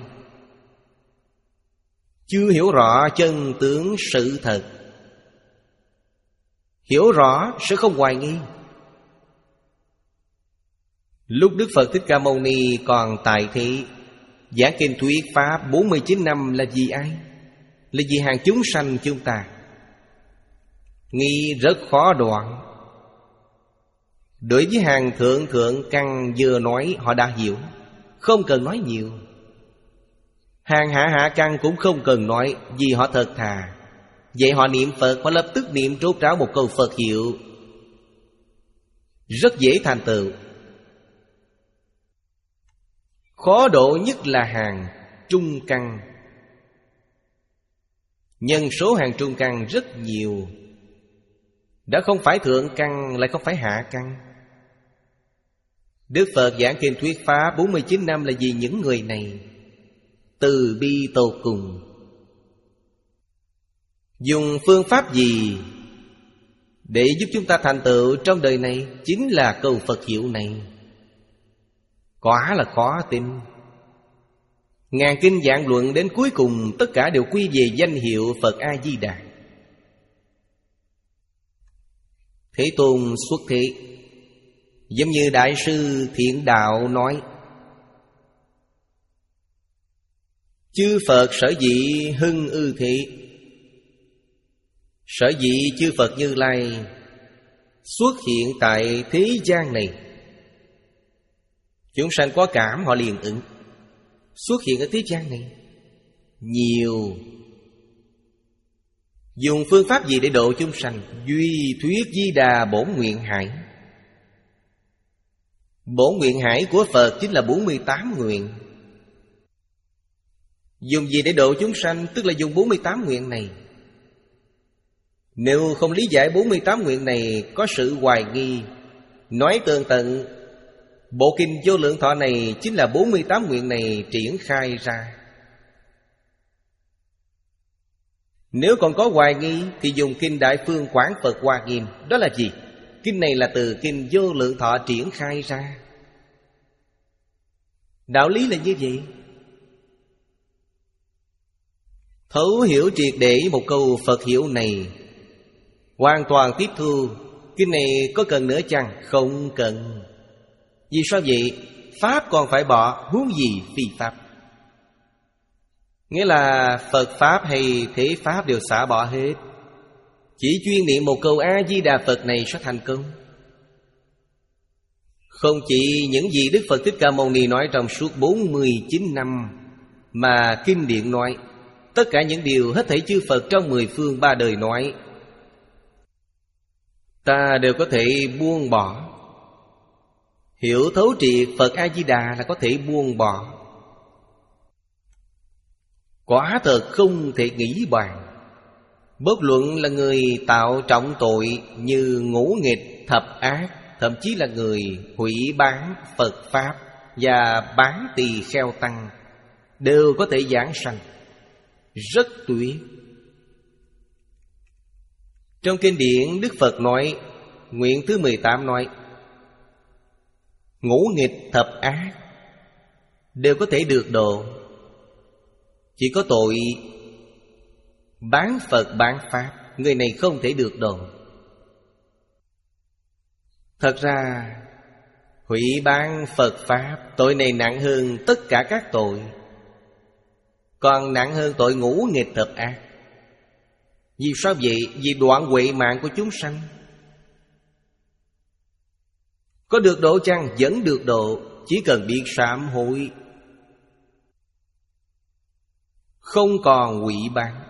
chưa hiểu rõ chân tướng sự thật. Hiểu rõ sẽ không hoài nghi. Lúc Đức Phật Thích Ca Mâu Ni còn tại thế, giảng kinh thuyết pháp bốn mươi chín năm là vì ai? Là vì hàng chúng sanh chúng ta. Nghi rất khó đoạn. Đối với hàng thượng thượng căn vừa nói họ đã hiểu, không cần nói nhiều. Hàng hạ hạ căn cũng không cần nói, vì họ thật thà. Vậy họ niệm Phật, họ lập tức niệm trốt ráo một câu Phật hiệu, rất dễ thành tựu. Khó độ nhất là hàng trung căn. Nhân số hàng trung căn rất nhiều, đã không phải thượng căn, lại không phải hạ căn. Đức Phật giảng kinh thuyết pháp bốn mươi chín năm là vì những người này. Từ bi tột cùng. Dùng phương pháp gì để giúp chúng ta thành tựu trong đời này? Chính là câu Phật hiệu này. Quả là khó tin. Ngàn kinh vạn luận đến cuối cùng tất cả đều quy về danh hiệu Phật A-di-đà. Thế Tôn xuất thế, giống như Đại sư Thiện Đạo nói: chư Phật sở dĩ hưng ư thế, sở dĩ chư Phật Như Lai xuất hiện tại thế gian này, chúng sanh có cảm họ liền ứng. Xuất hiện ở thế gian này nhiều. Dùng phương pháp gì để độ chúng sanh? Duy thuyết Di Đà bổn nguyện hải. Bổn nguyện hải của Phật chính là bốn mươi tám nguyện. Dùng gì để độ chúng sanh? Tức là dùng bốn mươi tám nguyện này. Nếu không lý giải bốn mươi tám nguyện này, có sự hoài nghi, nói tường tận, bộ kinh Vô Lượng Thọ này chính là bốn mươi tám nguyện này triển khai ra. Nếu còn có hoài nghi thì dùng kinh Đại Phương Quảng Phật Hoa Nghiêm. Đó là gì? Kinh này là từ kinh Vô Lượng Thọ triển khai ra. Đạo lý là như vậy. Thấu hiểu triệt để một câu Phật hiệu này, hoàn toàn tiếp thu. Kinh này có cần nữa chăng? Không cần. Vì sao vậy? Pháp còn phải bỏ, huống gì phi Pháp. Nghĩa là Phật Pháp hay Thế Pháp đều xả bỏ hết. Chỉ chuyên niệm một câu A-di-đà Phật này sẽ thành công. Không chỉ những gì Đức Phật Thích Ca Mâu Ni nói trong suốt bốn mươi chín năm, mà kinh điển nói, tất cả những điều hết thảy chư Phật trong mười phương ba đời nói, ta đều có thể buông bỏ. Hiểu thấu triệt Phật A-di-đà là có thể buông bỏ. Quả thật không thể nghĩ bàn. Bất luận là người tạo trọng tội như ngũ nghịch, thập ác, thậm chí là người hủy bán Phật Pháp và bán tỳ kheo tăng, đều có thể giảng sanh. Rất tuyệt. Trong kinh điển Đức Phật nói, nguyện thứ mười tám nói, ngũ nghịch thập ác đều có thể được độ. Chỉ có tội bán Phật bán Pháp, người này không thể được độ. Thật ra hủy bán Phật Pháp, tội này nặng hơn tất cả các tội, còn nặng hơn tội ngũ nghịch thập ác. Vì sao vậy? Vì đoạn huệ mạng của chúng sanh. Có được độ chăng? Vẫn được độ, chỉ cần biết sám hối, không còn hủy bán.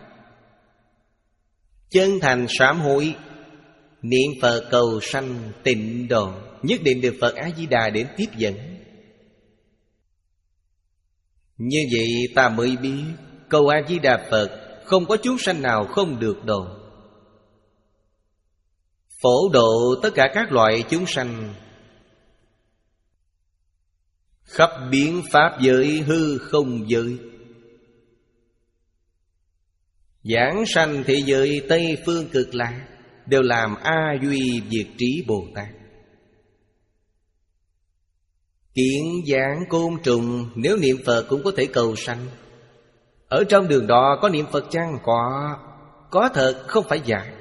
Chân thành sám hối, niệm Phật cầu sanh tịnh độ, nhất định được Phật A-di-đà đến tiếp dẫn. Như vậy ta mới biết cầu A-di-đà Phật không có chúng sanh nào không được độ. Phổ độ tất cả các loại chúng sanh, khắp biến pháp giới hư không giới, giảng sanh thế giới Tây Phương Cực Lạc, đều làm A Duy Diệt Trí Bồ Tát. Kiến giảng côn trùng, nếu niệm Phật cũng có thể cầu sanh. Ở trong đường đó có niệm Phật chăng? Có. Có thật, không phải giả.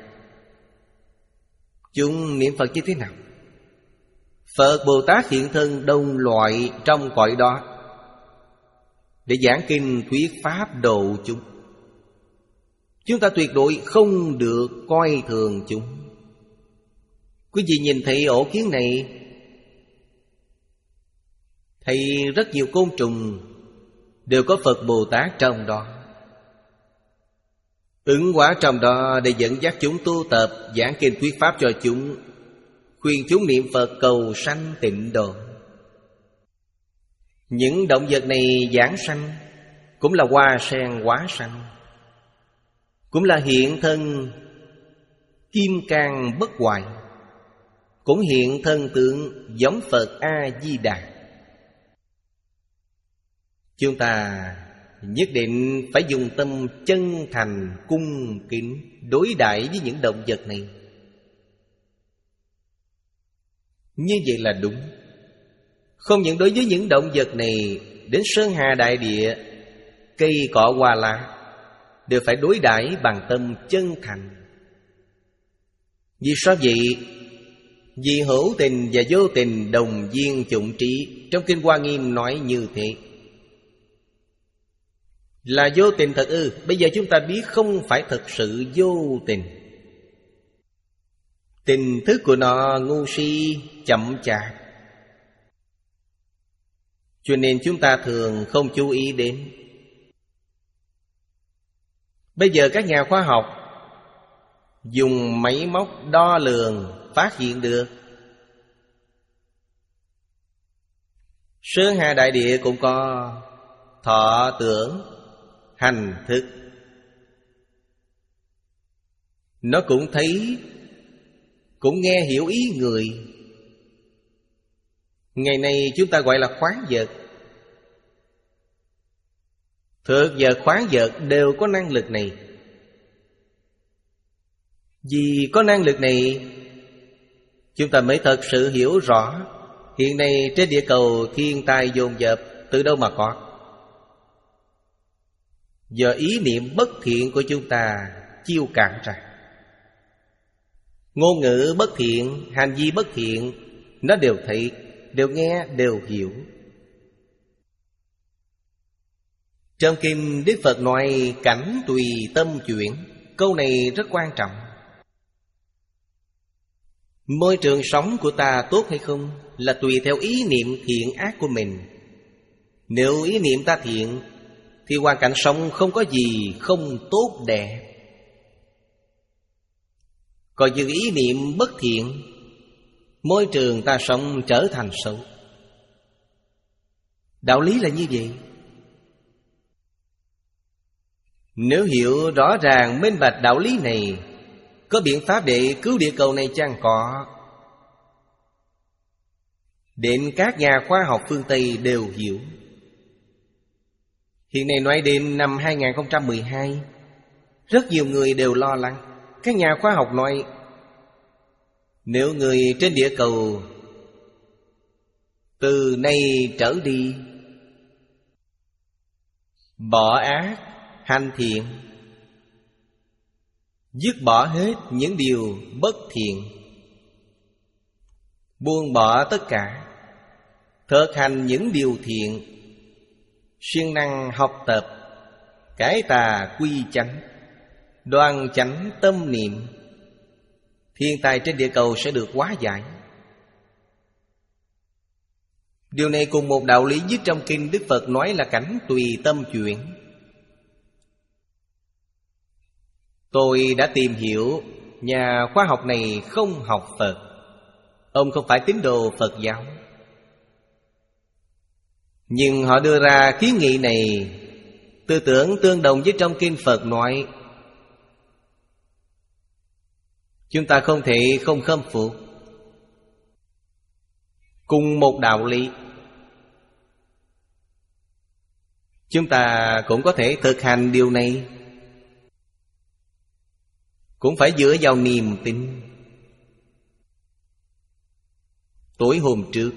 Chúng niệm Phật như thế nào? Phật Bồ Tát hiện thân đồng loại trong cõi đó, để giảng kinh thuyết pháp độ chúng. Chúng ta tuyệt đối không được coi thường chúng. Quý vị nhìn thấy ổ kiến này, thấy rất nhiều côn trùng, đều có Phật Bồ Tát trong đó. Ứng hóa trong đó để dẫn dắt chúng tu tập, giảng kinh thuyết pháp cho chúng, khuyên chúng niệm Phật cầu sanh tịnh độ. Những động vật này giảng sanh, cũng là hoa sen hóa sanh, cũng là hiện thân kim cang bất hoại, cũng hiện thân tượng giống Phật A-di-đà. Chúng ta nhất định phải dùng tâm chân thành cung kính đối đãi với những động vật này. Như vậy là đúng. Không những đối với những động vật này, đến sơn hà đại địa, cây cỏ hoa lá, đều phải đối đãi bằng tâm chân thành. Vì sao vậy? Vì hữu tình và vô tình đồng viên chủng trí. Trong Kinh Hoa Nghiêm nói như thế. Là vô tình thật ư? Bây giờ chúng ta biết không phải thật sự vô tình. Tình thức của nó ngu si, chậm chạp, cho nên chúng ta thường không chú ý đến. Bây giờ các nhà khoa học dùng máy móc đo lường, phát hiện được sơn hà đại địa cũng có thọ tưởng, hành thức. Nó cũng thấy, cũng nghe hiểu ý người. Ngày nay chúng ta gọi là khoáng vật. Thực vật, khoáng vật đều có năng lực này. Vì có năng lực này, chúng ta mới thật sự hiểu rõ hiện nay trên địa cầu thiên tai dồn dập từ đâu mà có. Do ý niệm bất thiện của chúng ta chiêu cảm ra. Ngôn ngữ bất thiện, hành vi bất thiện, nó đều thấy, đều nghe, đều hiểu. Trong Kinh Đức Phật nói cảnh tùy tâm chuyển. Câu này rất quan trọng. Môi trường sống của ta tốt hay không là tùy theo ý niệm thiện ác của mình. Nếu ý niệm ta thiện thì hoàn cảnh sống không có gì không tốt đẹp. Còn như ý niệm bất thiện, môi trường ta sống trở thành xấu. Đạo lý là như vậy. Nếu hiểu rõ ràng minh bạch đạo lý này, có biện pháp để cứu địa cầu này chăng? Có. Đến các nhà khoa học phương Tây đều hiểu. Hiện nay nói đến năm hai không một hai, rất nhiều người đều lo lắng. Các nhà khoa học nói, nếu người trên địa cầu từ nay trở đi bỏ ác, hành thiện, dứt bỏ hết những điều bất thiện, buông bỏ tất cả, thực hành những điều thiện, siêng năng học tập, cải tà quy chánh, đoan chánh tâm niệm, thiên tai trên địa cầu sẽ được hóa giải. Điều này cùng một đạo lý viết trong Kinh Đức Phật nói là cảnh tùy tâm chuyển. Tôi đã tìm hiểu, nhà khoa học này không học Phật. Ông không phải tín đồ Phật giáo, nhưng họ đưa ra kiến nghị này, tư tưởng tương đồng với trong Kinh Phật nói. Chúng ta không thể không khâm phục. Cùng một đạo lý, Chúng ta cũng có thể thực hành điều này, cũng phải dựa vào niềm tin. Tối hôm trước,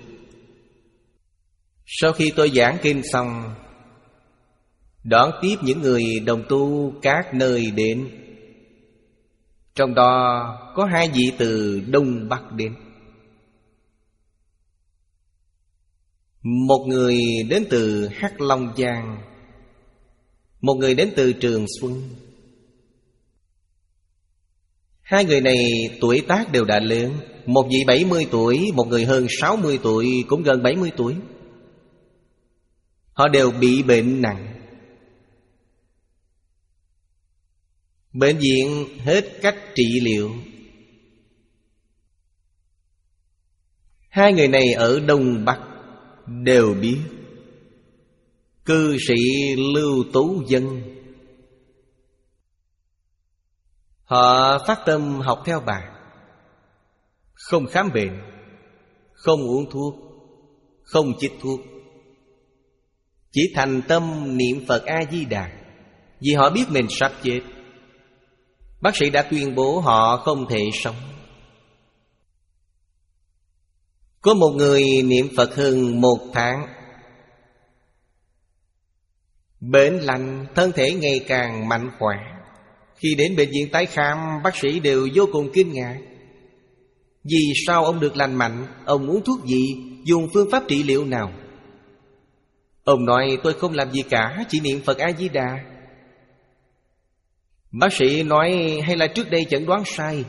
sau khi tôi giảng kinh xong, đón tiếp những người đồng tu các nơi đến. Trong đó có hai vị từ Đông Bắc đến. Một người đến từ Hắc Long Giang, một người đến từ Trường Xuân. Hai người này tuổi tác đều đã lớn. Một vị bảy mươi tuổi, một người hơn sáu mươi tuổi, cũng gần bảy mươi tuổi. Họ đều bị bệnh nặng. Bệnh viện hết cách trị liệu. Hai người này ở Đông Bắc đều biết. Cư sĩ Lưu Tú Dân, họ phát tâm học theo bà, không khám bệnh, không uống thuốc, không chích thuốc, chỉ thành tâm niệm Phật A-di-đà. Vì họ biết mình sắp chết. Bác sĩ đã tuyên bố họ không thể sống. Có một người niệm Phật hơn một tháng, bệnh lành, thân thể ngày càng mạnh khỏe. Khi đến bệnh viện tái khám, bác sĩ đều vô cùng kinh ngạc. Vì sao ông được lành mạnh? Ông uống thuốc gì? Dùng phương pháp trị liệu nào? Ông nói tôi không làm gì cả, chỉ niệm Phật A-di-đà. Bác sĩ nói hay là trước đây chẩn đoán sai.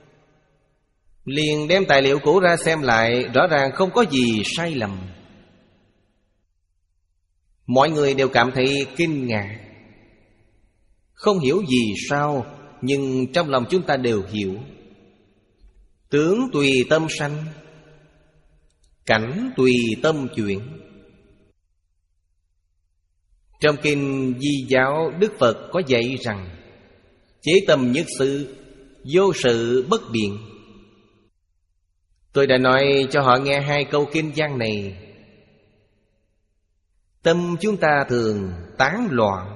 Liền đem tài liệu cũ ra xem lại, rõ ràng không có gì sai lầm. Mọi người đều cảm thấy kinh ngạc, không hiểu vì sao, nhưng trong lòng chúng ta đều hiểu. Tướng tùy tâm sanh, cảnh tùy tâm chuyển. Trong kinh Di Giáo, Đức Phật có dạy rằng chế tâm nhất sự, vô sự bất biện. Tôi đã nói cho họ nghe hai câu kinh văn này. Tâm chúng ta thường tán loạn,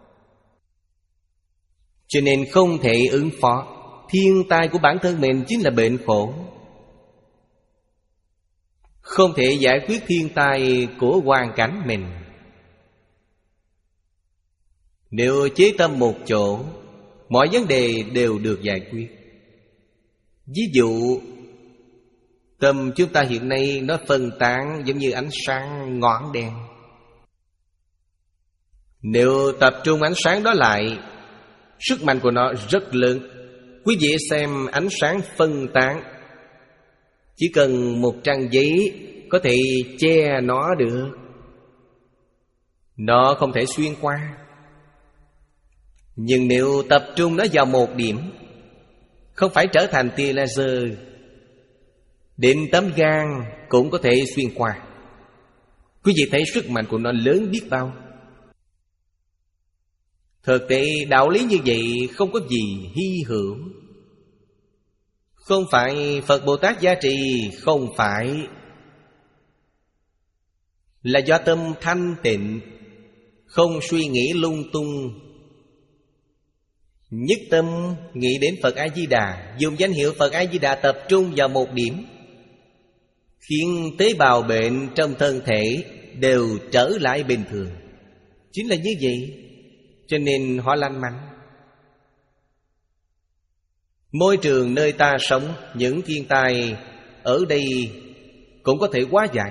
cho nên không thể ứng phó. Thiên tai của bản thân mình chính là bệnh khổ. Không thể giải quyết thiên tai của hoàn cảnh mình. Nếu chế tâm một chỗ, mọi vấn đề đều được giải quyết. Ví dụ, tâm chúng ta hiện nay nó phân tán giống như ánh sáng ngọn đèn. Nếu tập trung ánh sáng đó lại, sức mạnh của nó rất lớn. Quý vị xem ánh sáng phân tán, chỉ cần một trang giấy có thể che nó được. Nó không thể xuyên qua. Nhưng nếu tập trung nó vào một điểm, không phải trở thành tia laser, đến tấm gan cũng có thể xuyên qua. Quý vị thấy sức mạnh của nó lớn biết bao. Thực tế đạo lý như vậy không có gì hy hữu. Không phải Phật Bồ Tát gia trì, không phải, là do tâm thanh tịnh, không suy nghĩ lung tung. Nhất tâm nghĩ đến Phật A-di-đà, dùng danh hiệu Phật A-di-đà tập trung vào một điểm, khiến tế bào bệnh trong thân thể đều trở lại bình thường. Chính là như vậy, cho nên họ lành mạnh. Môi trường nơi ta sống, những thiên tai ở đây cũng có thể hóa giải.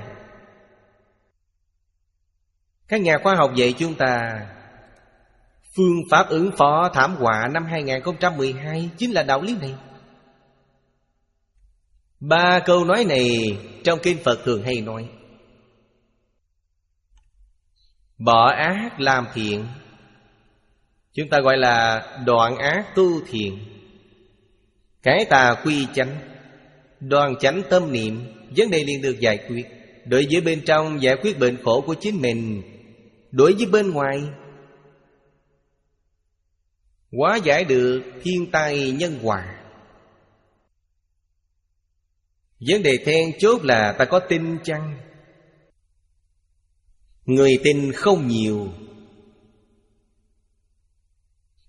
Các nhà khoa học dạy chúng ta phương pháp ứng phó thảm họa năm hai không một hai chính là đạo lý này. Ba câu nói này trong kinh Phật thường hay nói: bỏ ác làm thiện, chúng ta gọi là đoạn ác tu thiện. Cái tà quy chánh, đoan chánh tâm niệm, vấn đề liền được giải quyết. Đối với bên trong giải quyết bệnh khổ của chính mình, đối với bên ngoài hóa giải được thiên tai nhân họa. Vấn đề then chốt là ta có tin chăng? Người tin không nhiều,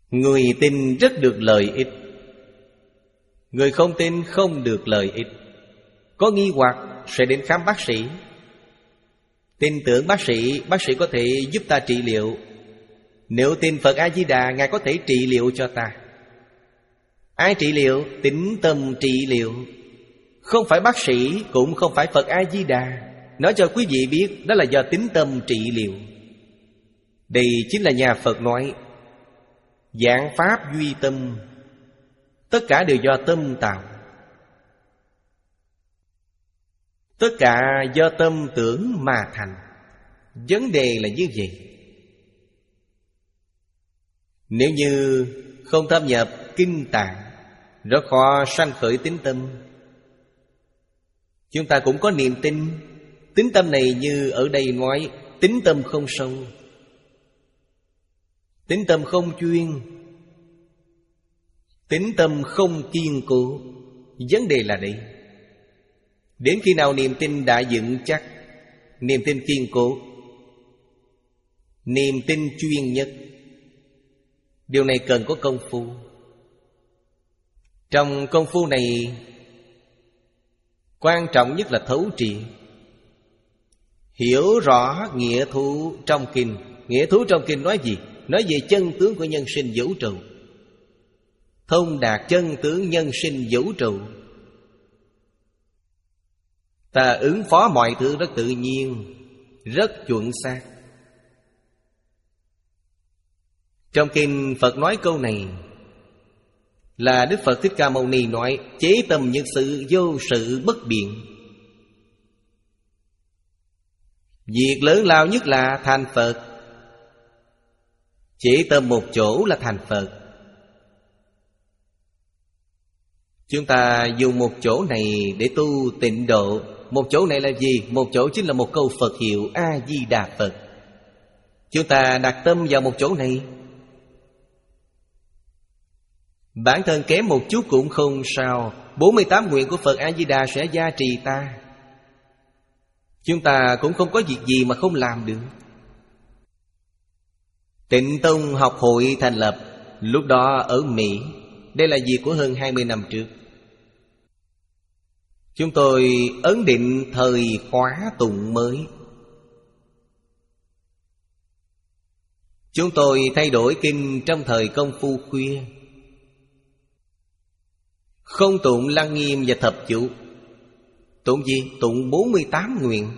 Người tin rất được lợi ích, người không tin không được lợi ích. Có nghi hoặc sẽ đến khám bác sĩ. Tin tưởng bác sĩ, bác sĩ có thể giúp ta trị liệu. Nếu tin Phật A-di-đà, Ngài có thể trị liệu cho ta. Ai trị liệu? Tín tâm trị liệu. Không phải bác sĩ, cũng không phải Phật A-di-đà. Nói cho quý vị biết, đó là do tín tâm trị liệu. Đây chính là nhà Phật nói vạn pháp duy tâm. Tất cả đều do tâm tạo. Tất cả do tâm tưởng mà thành. Vấn đề là như vậy. Nếu như không thâm nhập kinh tạng, rất khó sanh khởi tín tâm. Chúng ta cũng có niềm tin. Tín tâm này như ở đây nói, tín tâm không sâu, tín tâm không chuyên, tín tâm không kiên cố. Vấn đề là đây. Đến khi nào niềm tin đã vững chắc, niềm tin kiên cố, niềm tin chuyên nhất, điều này cần có công phu. Trong công phu này, quan trọng nhất là thấu triệt, hiểu rõ nghĩa thú trong kinh. Nghĩa thú trong kinh nói gì? Nói về chân tướng của nhân sinh vũ trụ. Thông đạt chân tướng nhân sinh vũ trụ, ta ứng phó mọi thứ rất tự nhiên, rất chuẩn xác. Trong kinh Phật nói câu này là Đức Phật Thích Ca Mâu Ni nói: chế tâm nhất sự, vô sự bất biện. Việc lớn lao nhất là thành Phật. Chế tâm một chỗ là thành Phật. Chúng ta dùng một chỗ này để tu tịnh độ. Một chỗ này là gì? Một chỗ chính là một câu Phật hiệu A-di-đà Phật. Chúng ta đặt tâm vào một chỗ này, bản thân kém một chút cũng không sao. Bốn mươi tám nguyện của Phật A-di-đà sẽ gia trì ta. Chúng ta cũng không có việc gì mà không làm được. Tịnh Tông học hội thành lập lúc đó ở Mỹ. Đây là việc của hơn hai mươi năm trước. Chúng tôi ấn định thời khóa tụng mới. Chúng tôi thay đổi kinh trong thời công phu khuya, không tụng Lăng Nghiêm và Thập Chủ. Tụng gì? Tụng bốn mươi tám nguyện,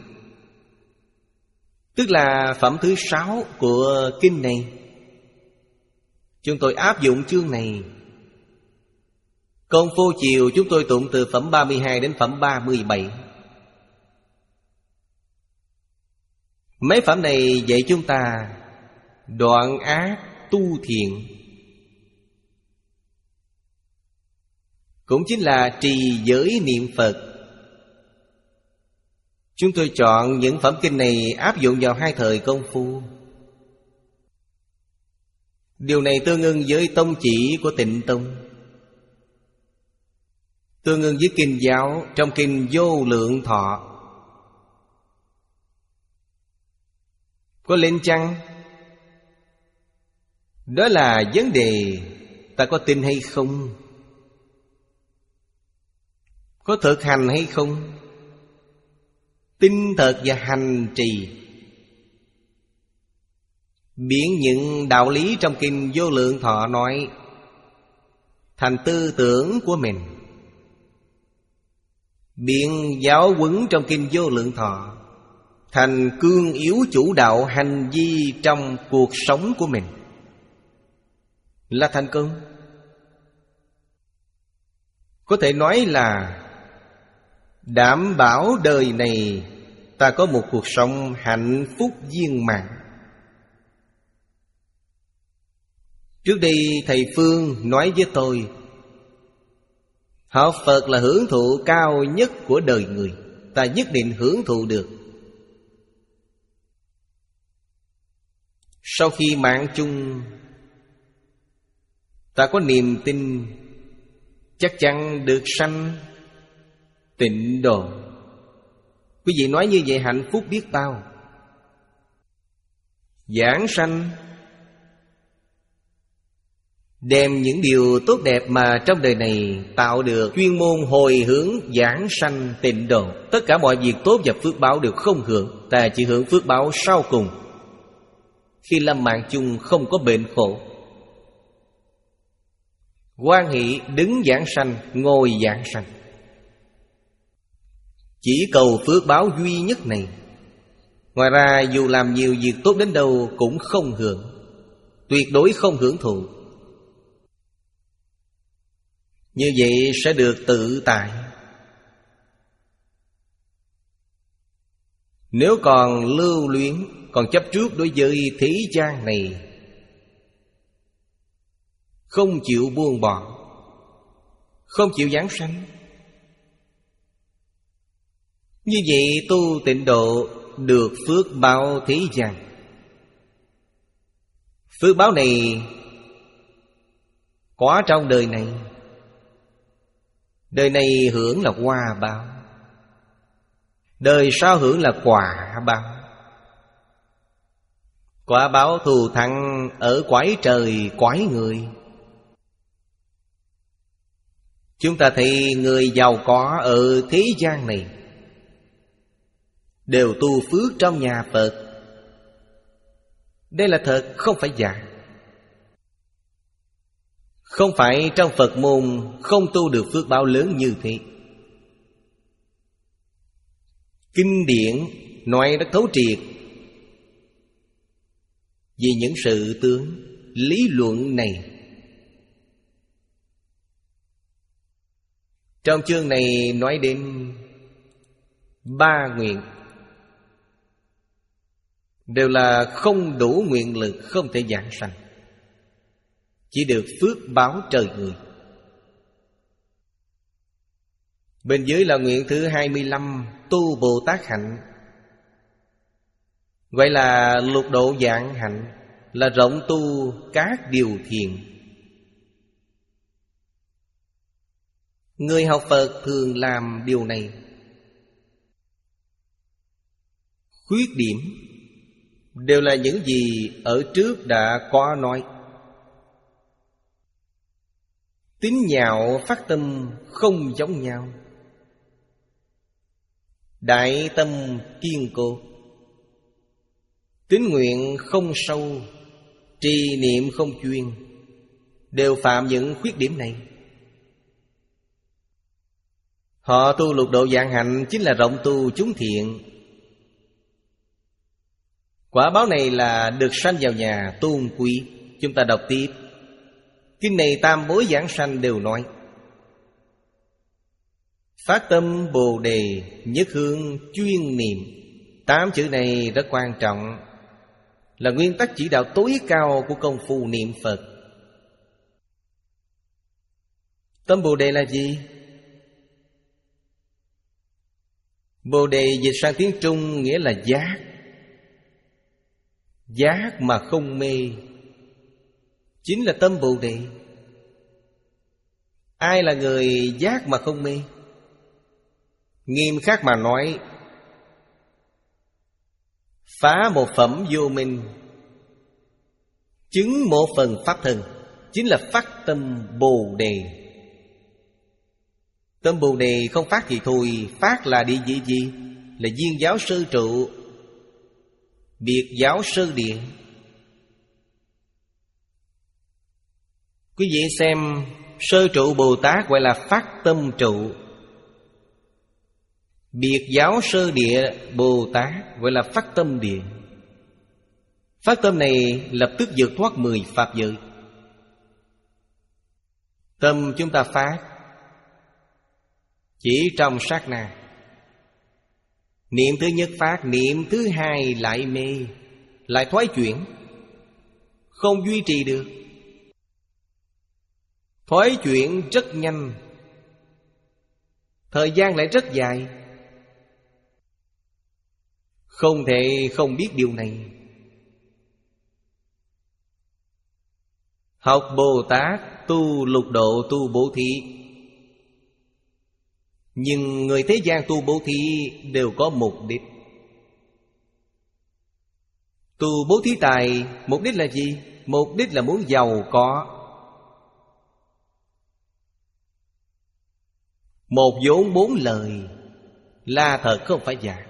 tức là phẩm thứ sáu của kinh này. Chúng tôi áp dụng chương này. Công phu chiều chúng tôi tụng từ phẩm ba mươi hai đến phẩm ba mươi bảy. Mấy phẩm này dạy chúng ta đoạn ác tu thiện, cũng chính là trì giới niệm Phật. Chúng tôi chọn những phẩm kinh này áp dụng vào hai thời công phu. Điều này tương ưng với tông chỉ của Tịnh Tông, tương ưng với kinh giáo. Trong kinh Vô Lượng Thọ có lên chăng? Đó là vấn đề ta có tin hay không, có thực hành hay không. Tin thật và hành trì, biến những đạo lý trong kinh Vô Lượng Thọ nói thành tư tưởng của mình, biến giáo huấn trong kinh Vô Lượng Thọ thành cương yếu chủ đạo hành vi trong cuộc sống của mình, là thành công. Có thể nói là đảm bảo đời này ta có một cuộc sống hạnh phúc viên mãn. Trước đây thầy Phương nói với tôi, học Phật là hưởng thụ cao nhất của đời người. Ta nhất định hưởng thụ được. Sau khi mạng chung, ta có niềm tin chắc chắn được sanh tịnh độ. Quý vị nói như vậy hạnh phúc biết bao. Giảng sanh đem những điều tốt đẹp mà trong đời này tạo được chuyên môn hồi hướng giảng sanh tịnh độ. Tất cả mọi việc tốt và phước báo đều không hưởng, ta chỉ hưởng phước báo sau cùng, khi lâm mạng chung không có bệnh khổ. Hoan hỷ đứng giảng sanh, ngồi giảng sanh, chỉ cầu phước báo duy nhất này. Ngoài ra dù làm nhiều việc tốt đến đâu cũng không hưởng, tuyệt đối không hưởng thụ. Như vậy sẽ được tự tại. Nếu còn lưu luyến, còn chấp trước đối với thế gian này, không chịu buông bỏ, không chịu giảng sanh, như vậy tu tịnh độ được phước báo thế gian. Phước báo này có trong đời này. Đời này hưởng là hoa báo, đời sau hưởng là quả báo. Quả báo thù thắng ở cõi trời cõi người. Chúng ta thấy người giàu có ở thế gian này đều tu phước trong nhà Phật. Đây là thật, không phải giả. Không phải trong Phật môn không tu được phước báo lớn như thế. Kinh điển nói rất thấu triệt về những sự tướng lý luận này. Trong chương này nói đến ba nguyện, đều là không đủ nguyện lực, không thể giảng sanh, chỉ được phước báo trời người. Bên dưới là nguyện thứ hai mươi lăm, tu Bồ Tát hạnh, gọi là lục độ vạn hạnh, là rộng tu các điều thiện. Người học Phật thường làm điều này. Khuyết điểm đều là những gì ở trước đã có nói. Tín nhạo phát tâm không giống nhau. Đại tâm kiên cố, tín nguyện không sâu, trì niệm không chuyên, đều phạm những khuyết điểm này. Họ tu lục độ vạn hạnh chính là rộng tu chúng thiện. Quả báo này là được sanh vào nhà tôn quý. Chúng ta đọc tiếp. Kinh này tam bối giảng sanh đều nói: phát tâm Bồ Đề, nhất hướng chuyên niệm. Tám chữ này rất quan trọng, là nguyên tắc chỉ đạo tối cao của công phu niệm Phật. Tâm Bồ Đề là gì? Bồ Đề dịch sang tiếng Trung nghĩa là giác. Giác mà không mê chính là tâm Bồ Đề. Ai là người giác mà không mê? Nghiêm khắc mà nói, phá một phẩm vô minh, chứng một phần pháp thân, chính là phát tâm Bồ Đề. Tâm Bồ Đề không phát thì thôi. Phát là địa vị gì? Là viên giáo sư trụ, biệt giáo sư địa. Quý vị xem, sơ trụ Bồ Tát gọi là phát tâm trụ, biệt giáo sơ địa Bồ Tát gọi là phát tâm địa. Phát tâm này lập tức vượt thoát mười pháp giới. Tâm chúng ta phát chỉ trong sát na. Niệm thứ nhất phát, niệm thứ hai lại mê, lại thoái chuyển, không duy trì được. Thoái chuyển rất nhanh, thời gian lại rất dài. Không thể không biết điều này. Học Bồ Tát, tu lục độ, tu bố thí. Nhưng người thế gian tu bố thí đều có mục đích. Tu bố thí tài, mục đích là gì? Mục đích là muốn giàu có. Một vốn bốn lời là thật không phải giả.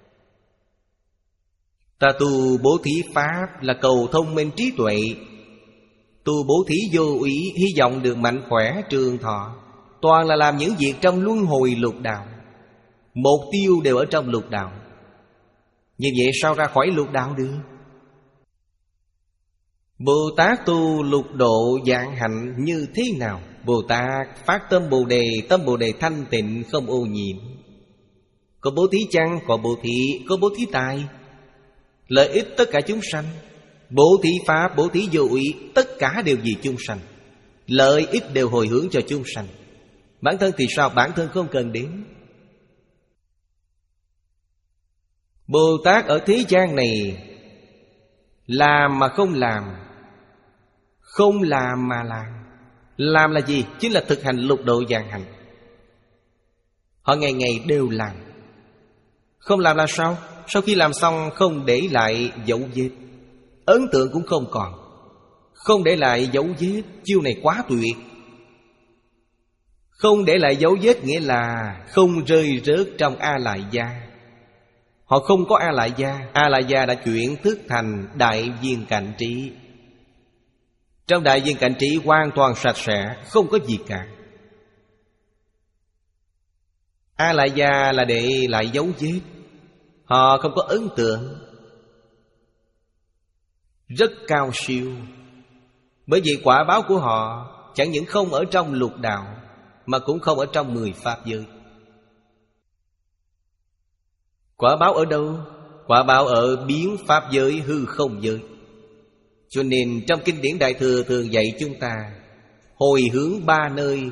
Ta tu bố thí pháp là cầu thông minh trí tuệ. Tu bố thí vô úy hy vọng được mạnh khỏe trường thọ. Toàn là làm những việc trong luân hồi lục đạo. Mục tiêu đều ở trong lục đạo. Như vậy sao ra khỏi lục đạo được? Bồ Tát tu lục độ vạn hạnh như thế nào? Bồ Tát phát tâm Bồ Đề, tâm Bồ Đề thanh tịnh không ô nhiễm. Có bố thí chăng? Có bố thí. Có bố thí tài, lợi ích tất cả chúng sanh. Bố thí pháp, bố thí vô úy, tất cả đều vì chúng sanh. Lợi ích đều hồi hướng cho chúng sanh. Bản thân thì sao? Bản thân không cần đến. Bồ Tát ở thế gian này làm mà không làm, không làm mà làm. Làm là gì? Chính là thực hành lục độ vạn hạnh. Họ ngày ngày đều làm. Không làm là sao? Sau khi làm xong không để lại dấu vết, ấn tượng cũng không còn. Không để lại dấu vết, chiêu này quá tuyệt. Không để lại dấu vết nghĩa là không rơi rớt trong A Lại Gia. Họ không có A Lại Gia. A Lại Gia đã chuyển thức thành đại viên cảnh trí. Trong đại viên cảnh trí hoàn toàn sạch sẽ, không có gì cả. A Lại Gia là để lại dấu vết. Họ không có ấn tượng. Rất cao siêu. Bởi vì quả báo của họ chẳng những không ở trong lục đạo, mà cũng không ở trong mười pháp giới. Quả báo ở đâu? Quả báo ở biến pháp giới, hư không giới. Cho nên trong kinh điển Đại Thừa thường dạy chúng ta hồi hướng ba nơi.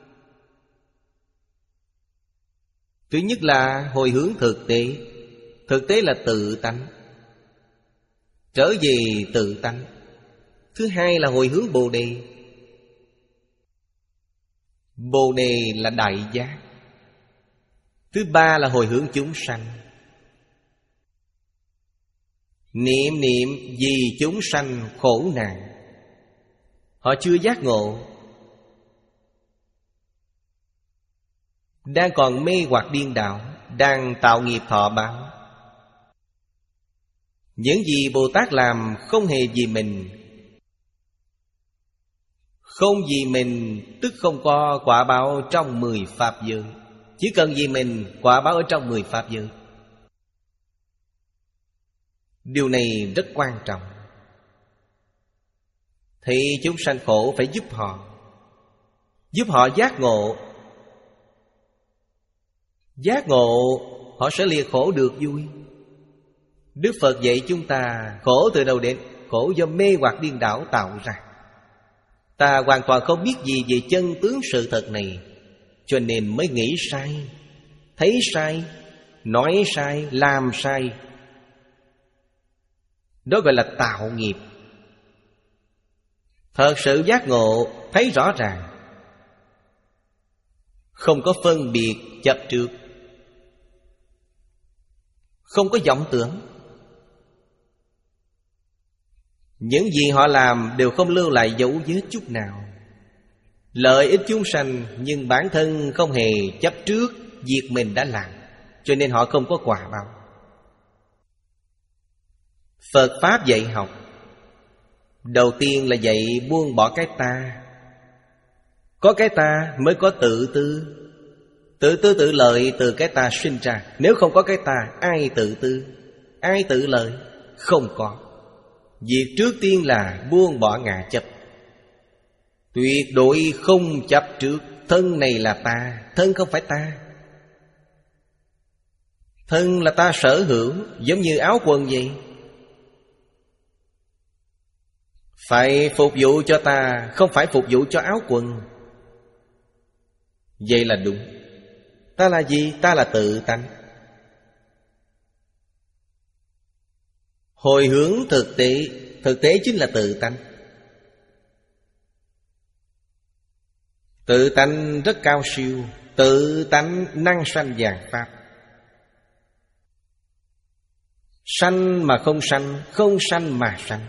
Thứ nhất là hồi hướng thực tế. Thực tế là tự tánh, trở về tự tánh. Thứ hai là hồi hướng Bồ Đề. Bồ Đề là đại giác. Thứ ba là hồi hướng chúng sanh. Niệm niệm vì chúng sanh khổ nạn. Họ chưa giác ngộ, đang còn mê hoặc điên đảo, đang tạo nghiệp thọ báo. Những gì Bồ Tát làm không hề vì mình. Không vì mình tức không có quả báo trong mười pháp giới. Chỉ cần vì mình, quả báo ở trong mười pháp giới. Điều này rất quan trọng. Thì chúng sanh khổ phải giúp họ, giúp họ giác ngộ. Giác ngộ họ sẽ lìa khổ được vui. Đức Phật dạy chúng ta khổ từ đầu đến, khổ do mê hoặc điên đảo tạo ra. Ta hoàn toàn không biết gì về chân tướng sự thật này, cho nên mới nghĩ sai, thấy sai, nói sai, làm sai. Đó gọi là tạo nghiệp. Thật sự giác ngộ, thấy rõ ràng, không có phân biệt chấp trước, không có vọng tưởng. Những gì họ làm đều không lưu lại dấu vết chút nào. Lợi ích chúng sanh, nhưng bản thân không hề chấp trước việc mình đã làm, cho nên họ không có quả báo. Phật Pháp dạy học, đầu tiên là dạy buông bỏ cái ta. Có cái ta mới có tự tư. Tự tư tự lợi từ cái ta sinh ra. Nếu không có cái ta, ai tự tư, ai tự lợi? Không có. Việc trước tiên là buông bỏ ngã chấp. Tuyệt đối không chấp trước. Thân này là ta, thân không phải ta. Thân là ta sở hữu, giống như áo quần vậy. Phải phục vụ cho ta, không phải phục vụ cho áo quần. Vậy là đúng. Ta là gì? Ta là tự tánh. Hồi hướng thực tế. Thực tế chính là tự tánh. Tự tánh rất cao siêu. Tự tánh năng sanh vạn pháp. Sanh mà không sanh, không sanh mà sanh.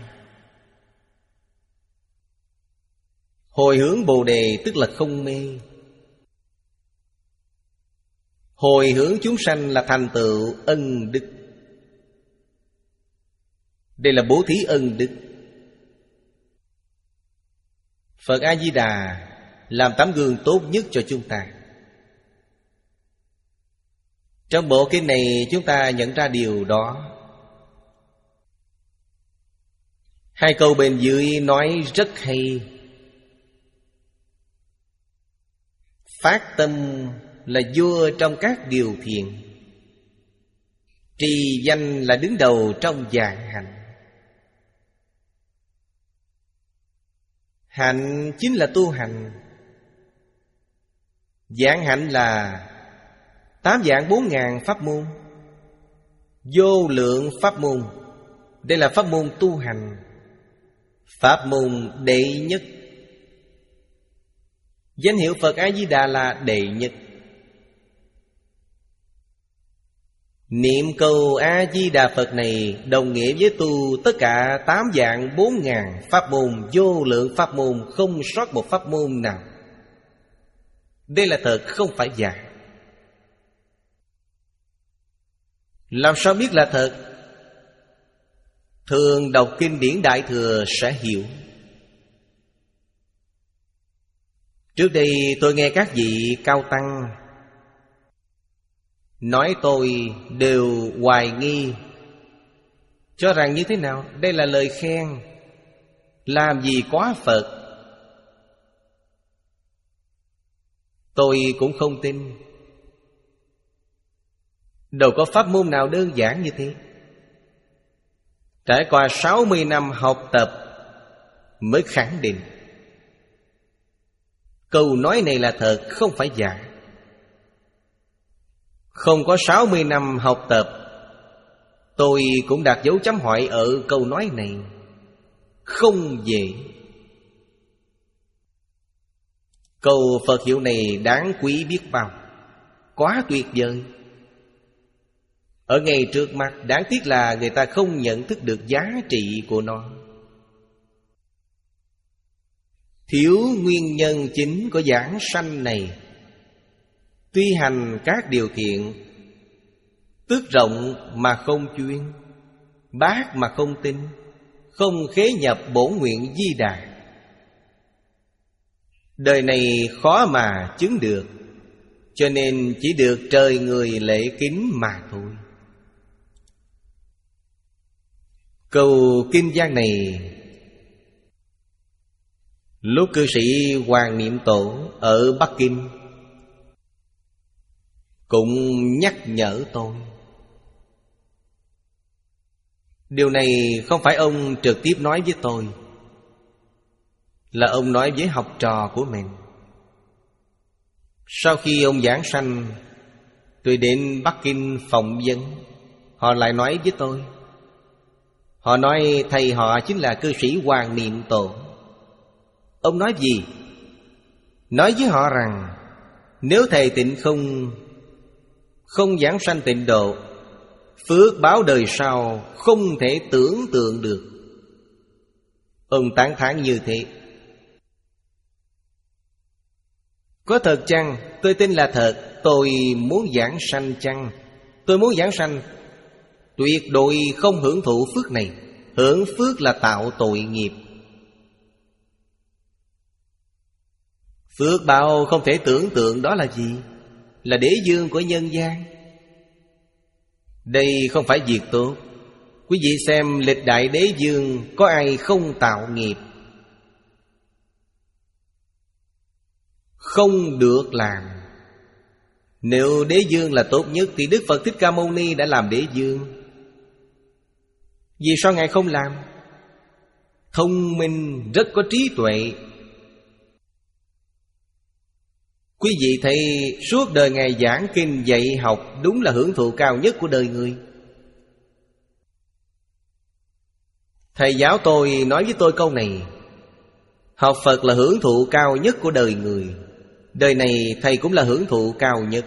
Hồi hướng Bồ Đề tức là không mê. Hồi hướng chúng sanh là thành tựu ân đức. Đây là bố thí ân đức. Phật A-di-đà làm tấm gương tốt nhất cho chúng ta. Trong bộ kinh này chúng ta nhận ra điều đó. Hai câu bên dưới nói rất hay. Phát tâm là vua trong các điều thiện, trì danh là đứng đầu trong vạn hạnh. Hạnh chính là tu hành. Vạn hạnh là tám vạn bốn ngàn pháp môn, vô lượng pháp môn. Đây là pháp môn tu hành, pháp môn đệ nhất. Danh hiệu Phật A-di-đà là đệ nhất. Niệm câu A-di-đà Phật này đồng nghĩa với tu tất cả tám vạn bốn ngàn pháp môn, vô lượng pháp môn, không sót một pháp môn nào. Đây là thật, không phải giả. Làm sao biết là thật? Thường đọc kinh điển Đại Thừa sẽ hiểu. Trước đây tôi nghe các vị cao tăng nói tôi đều hoài nghi, cho rằng như thế nào? Đây là lời khen, làm gì quá Phật. Tôi cũng không tin. Đâu có pháp môn nào đơn giản như thế. Trải qua sáu mươi năm học tập mới khẳng định câu nói này là thật, không phải giả. Không có sáu mươi năm học tập, tôi cũng đặt dấu chấm hỏi ở câu nói này. Không dễ. Câu Phật hiệu này đáng quý biết bao, quá tuyệt vời. Ở ngay trước mắt, đáng tiếc là người ta không nhận thức được giá trị của nó. Thiếu nguyên nhân chính của giảng sanh này. Tuy hành các điều thiện, tước rộng mà không chuyên, bác mà không tin, không khế nhập bổn nguyện Di Đà. Đời này khó mà chứng được, cho nên chỉ được trời người lễ kính mà thôi. Câu kinh văn này lúc cư sĩ Hoàng Niệm Tổ ở Bắc Kinh cũng nhắc nhở tôi. Điều này không phải ông trực tiếp nói với tôi, là ông nói với học trò của mình. Sau khi ông giảng sanh, tôi đến Bắc Kinh phỏng vấn, họ lại nói với tôi. Họ nói thầy họ chính là cư sĩ Hoàng Niệm Tổ. Ông nói gì? Nói với họ rằng nếu thầy tịnh không Không giảng sanh tịnh độ, phước báo đời sau không thể tưởng tượng được. Ông tán thán như thế. Có thật chăng? Tôi tin là thật. Tôi muốn giảng sanh chăng? Tôi muốn giảng sanh, tuyệt đối không hưởng thụ phước này. Hưởng phước là tạo tội nghiệp. Phước báo không thể tưởng tượng đó là gì? Là đế dương của nhân gian. Đây không phải việc tốt. Quý vị xem lịch đại đế dương, có ai không tạo nghiệp? Không được làm. Nếu đế dương là tốt nhất thì Đức Phật Thích Ca Mâu Ni đã làm đế dương. Vì sao Ngài không làm? Thông minh, rất có trí tuệ. Quý vị thấy suốt đời Ngài giảng kinh dạy học, đúng là hưởng thụ cao nhất của đời người. Thầy giáo tôi nói với tôi câu này: học Phật là hưởng thụ cao nhất của đời người. Đời này thầy cũng là hưởng thụ cao nhất.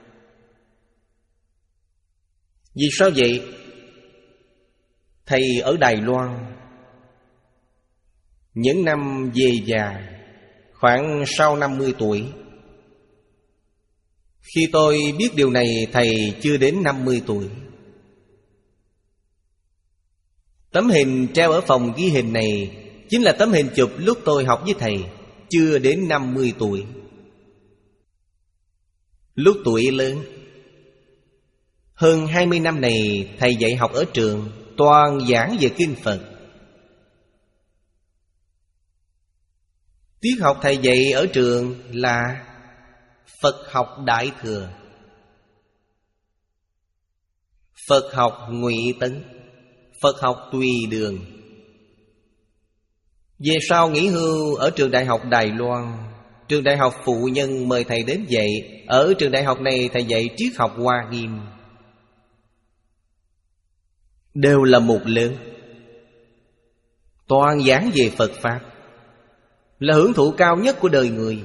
Vì sao vậy? Thầy ở Đài Loan, những năm về già, khoảng sau năm mươi tuổi, Khi tôi biết điều này, thầy chưa đến năm mươi tuổi. Tấm hình treo ở phòng ghi hình này chính là tấm hình chụp lúc tôi học với thầy, chưa đến năm mươi tuổi. Lúc tuổi lớn, hơn hai mươi năm này, thầy dạy học ở trường, toàn giảng về kinh Phật. Tiết học thầy dạy ở trường là Phật học Đại Thừa, Phật học Ngụy Tấn, Phật học Tùy Đường. Về sau nghỉ hưu ở trường Đại học Đài Loan, trường Đại học Phụ Nhân mời thầy đến dạy. Ở trường đại học này thầy dạy triết học Hoa Nghiêm, đều là một lớn, toàn giảng về Phật Pháp, là hưởng thụ cao nhất của đời người.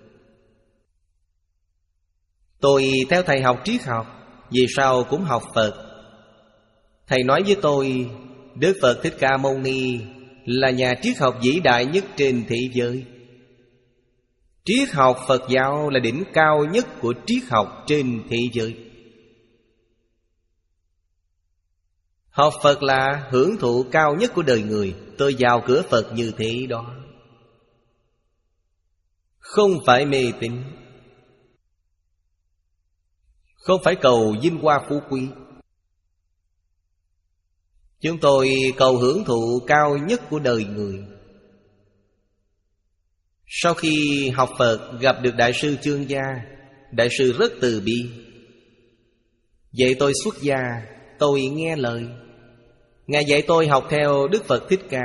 Tôi theo thầy học triết học, về sau cũng học Phật. Thầy nói với tôi, Đức Phật Thích Ca Mâu Ni là nhà triết học vĩ đại nhất trên thế giới. Triết học Phật giáo là đỉnh cao nhất của triết học trên thế giới. Học Phật là hưởng thụ cao nhất của đời người. Tôi vào cửa Phật như thế đó, không phải mê tín, không phải cầu vinh hoa phú quý. Chúng tôi cầu hưởng thụ cao nhất của đời người. Sau khi học Phật, gặp được Đại sư Chương Gia. Đại sư rất từ bi, dạy tôi xuất gia. Tôi nghe lời. Ngài dạy tôi học theo Đức Phật Thích Ca,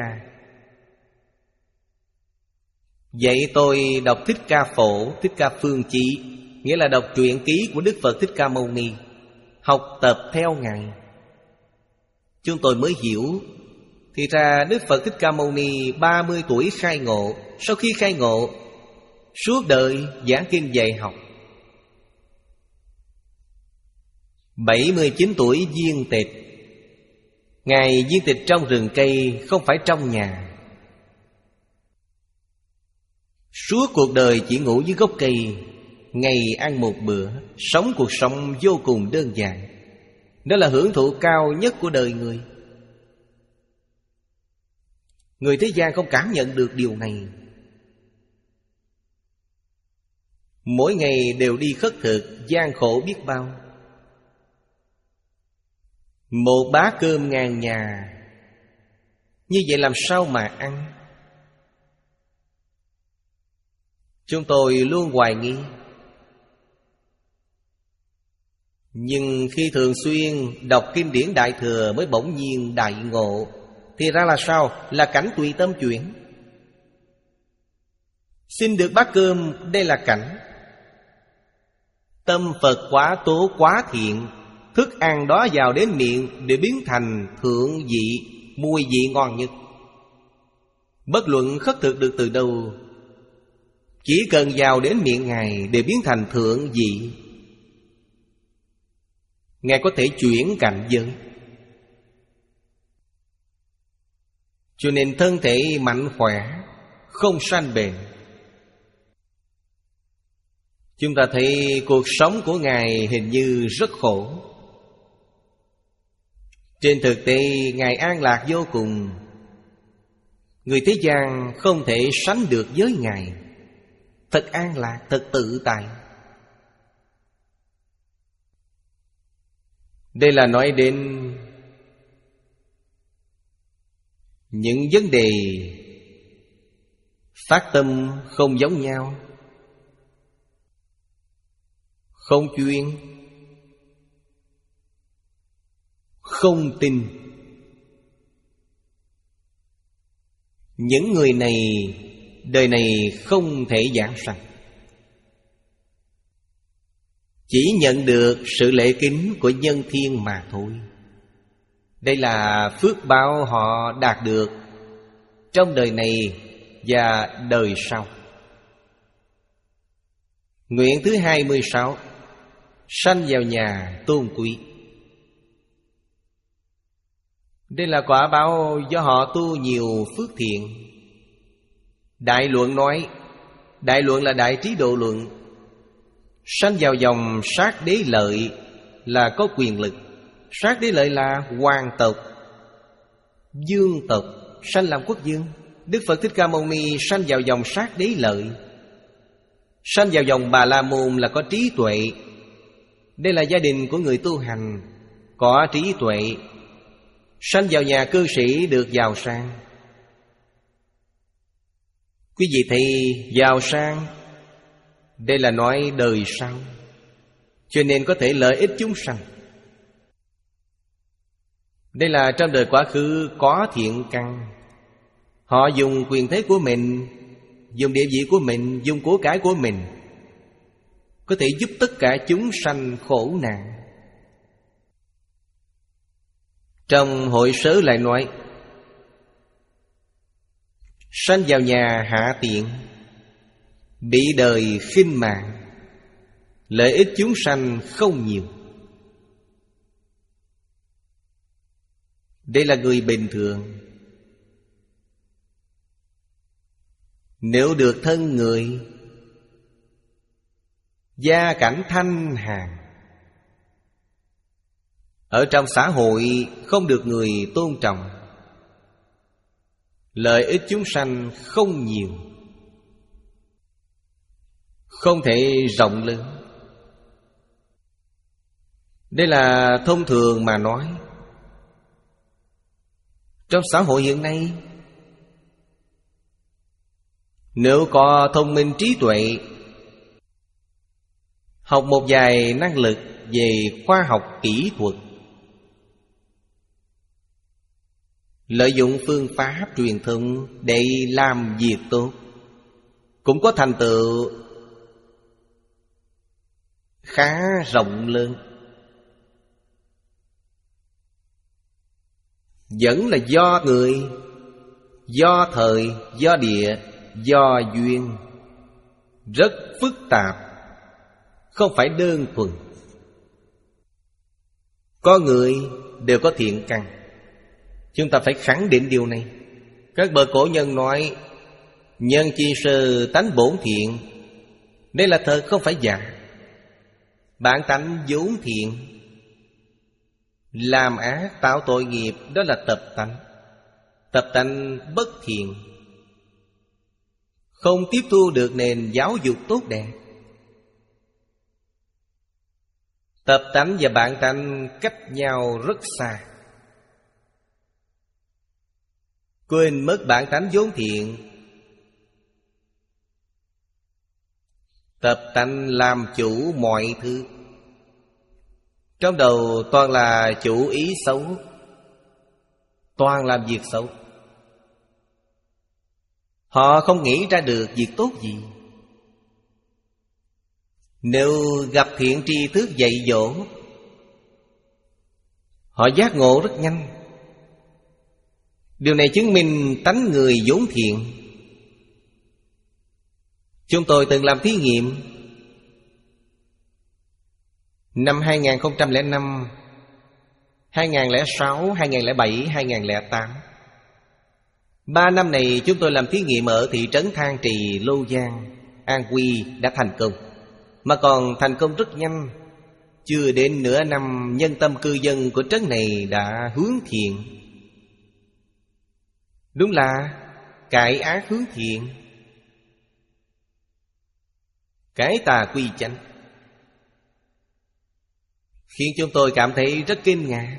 dạy tôi đọc Thích Ca Phổ, Thích Ca Phương Chí, nghĩa là đọc truyện ký của Đức Phật Thích Ca Mâu Ni, học tập theo Ngài. Chúng tôi mới hiểu, thì ra Đức Phật Thích Ca Mâu Ni ba mươi tuổi khai ngộ. Sau khi khai ngộ, suốt đời giảng kinh dạy học. Bảy mươi chín tuổi viên tịch. Ngài viên tịch trong rừng cây, không phải trong nhà. Suốt cuộc đời chỉ ngủ dưới gốc cây, ngày ăn một bữa, sống cuộc sống vô cùng đơn giản. Đó là hưởng thụ cao nhất của đời người. Người thế gian không cảm nhận được điều này. Mỗi ngày đều đi khất thực, gian khổ biết bao. Một bát cơm ngàn nhà, như vậy làm sao mà ăn? Chúng tôi luôn hoài nghi. Nhưng khi thường xuyên đọc kinh điển Đại Thừa, mới bỗng nhiên đại ngộ. Thì ra là sao? Là cảnh tùy tâm chuyển. Xin được bát cơm, đây là cảnh. Tâm Phật quá tố quá thiện, thức ăn đó vào đến miệng để biến thành thượng vị, mùi vị ngon nhất. Bất luận khất thực được từ đâu, chỉ cần vào đến miệng Ngài để biến thành thượng vị. Ngài có thể chuyển cảnh giới. Cho nên thân thể mạnh khỏe, không sanh bệnh. Chúng ta thấy cuộc sống của Ngài hình như rất khổ. Trên thực tế Ngài an lạc vô cùng. Người thế gian không thể sánh được với Ngài. Thật an lạc, thật tự tại. Đây là nói đến những vấn đề phát tâm không giống nhau, không chuyên, không tin. Những người này đời này không thể giảng sanh, chỉ nhận được sự lễ kính của nhân thiên mà thôi. Đây là phước báo họ đạt được trong đời này và đời sau. Nguyện thứ hai mươi sáu, sanh vào nhà tôn quý. Đây là quả báo do họ tu nhiều phước thiện. Đại Luận nói, Đại Luận là Đại Trí Độ Luận, Sanh vào dòng sát đế lợi là có quyền lực. Sát đế lợi là hoàng tộc, dương tộc, sanh làm quốc vương. Đức Phật Thích Ca Mâu Ni sanh vào dòng sát đế lợi. Sanh vào dòng Bà La Môn là có trí tuệ. Đây là gia đình của người tu hành, có trí tuệ. Sanh vào nhà cư sĩ được giàu sang. Quý vị thấy giàu sang, đây là nói đời sau, cho nên có thể lợi ích chúng sanh. Đây là trong đời quá khứ có thiện căn. Họ dùng quyền thế của mình, dùng địa vị của mình, dùng của cải của mình, có thể giúp tất cả chúng sanh khổ nạn. Trong hội sớ lại nói, sanh vào nhà hạ tiện, bị đời khinh mạng, lợi ích chúng sanh không nhiều. Đây là người bình thường. Nếu được thân người, gia cảnh thanh hàn, ở trong xã hội không được người tôn trọng, lợi ích chúng sanh không nhiều, không thể rộng lớn. Đây là thông thường mà nói. Trong xã hội hiện nay, nếu có thông minh trí tuệ, học một vài năng lực về khoa học kỹ thuật, lợi dụng phương pháp truyền thông để làm việc tốt, cũng có thành tựu khá rộng lớn. Vẫn là do người, do thời, do địa, do duyên, rất phức tạp, không phải đơn thuần. Có người đều có thiện căn, chúng ta phải khẳng định điều này. Các bậc cổ nhân nói nhân chi sơ tánh bổn thiện. Đây là thật, không phải giả. Bản tánh vốn thiện, làm ác tạo tội nghiệp, đó là tập tánh. Tập tánh bất thiện, không tiếp thu được nền giáo dục tốt đẹp. Tập tánh và bản tánh cách nhau rất xa. Quên mất bản tánh vốn thiện, tập tánh làm chủ mọi thứ. Trong đầu toàn là chủ ý xấu, toàn làm việc xấu. Họ không nghĩ ra được việc tốt gì. Nếu gặp thiện tri thức dạy dỗ, họ giác ngộ rất nhanh. Điều này chứng minh tánh người vốn thiện. Chúng tôi từng làm thí nghiệm. Năm hai nghìn không trăm lẻ năm, hai nghìn không trăm lẻ sáu, hai nghìn không trăm lẻ bảy, hai nghìn không trăm lẻ tám, ba năm này chúng tôi làm thí nghiệm ở thị trấn Thang Trì, Lô Giang, An Quy đã thành công. Mà còn thành công rất nhanh. Chưa đến nửa năm, nhân tâm cư dân của trấn này đã hướng thiện. Đúng là cải ác hướng thiện, cải tà quy chánh, khiến chúng tôi cảm thấy rất kinh ngạc.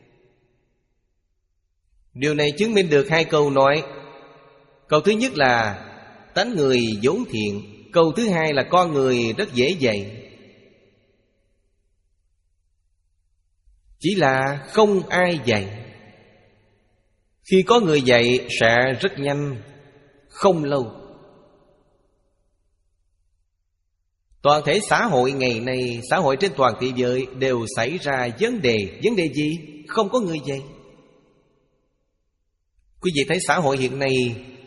Điều này chứng minh được hai câu nói. Câu thứ nhất là tánh người vốn thiện. Câu thứ hai là con người rất dễ dạy. Chỉ là không ai dạy. Khi có người dạy sẽ rất nhanh, không lâu. Toàn thể xã hội ngày nay, xã hội trên toàn thế giới đều xảy ra vấn đề. Vấn đề gì? Không có người dạy. Quý vị thấy xã hội hiện nay,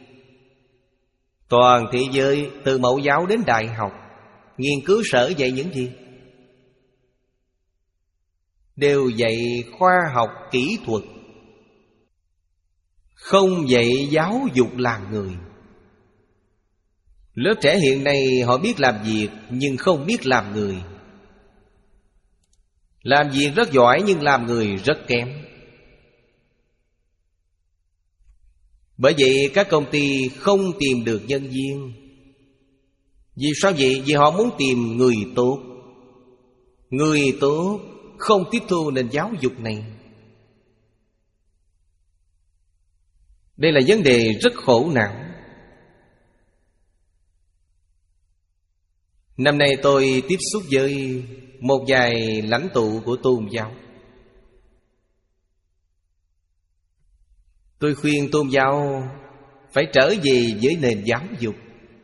toàn thế giới từ mẫu giáo đến đại học, nghiên cứu sở dạy những gì? Đều dạy khoa học kỹ thuật, không dạy giáo dục làm người. Lớp trẻ hiện nay họ biết làm việc nhưng không biết làm người. Làm việc rất giỏi nhưng làm người rất kém. Bởi vậy các công ty không tìm được nhân viên. Vì sao vậy? Vì họ muốn tìm người tốt. Người tốt không tiếp thu nền giáo dục này. Đây là vấn đề rất khổ não. Năm nay tôi tiếp xúc với một vài lãnh tụ của tôn giáo. Tôi khuyên tôn giáo phải trở về với nền giáo dục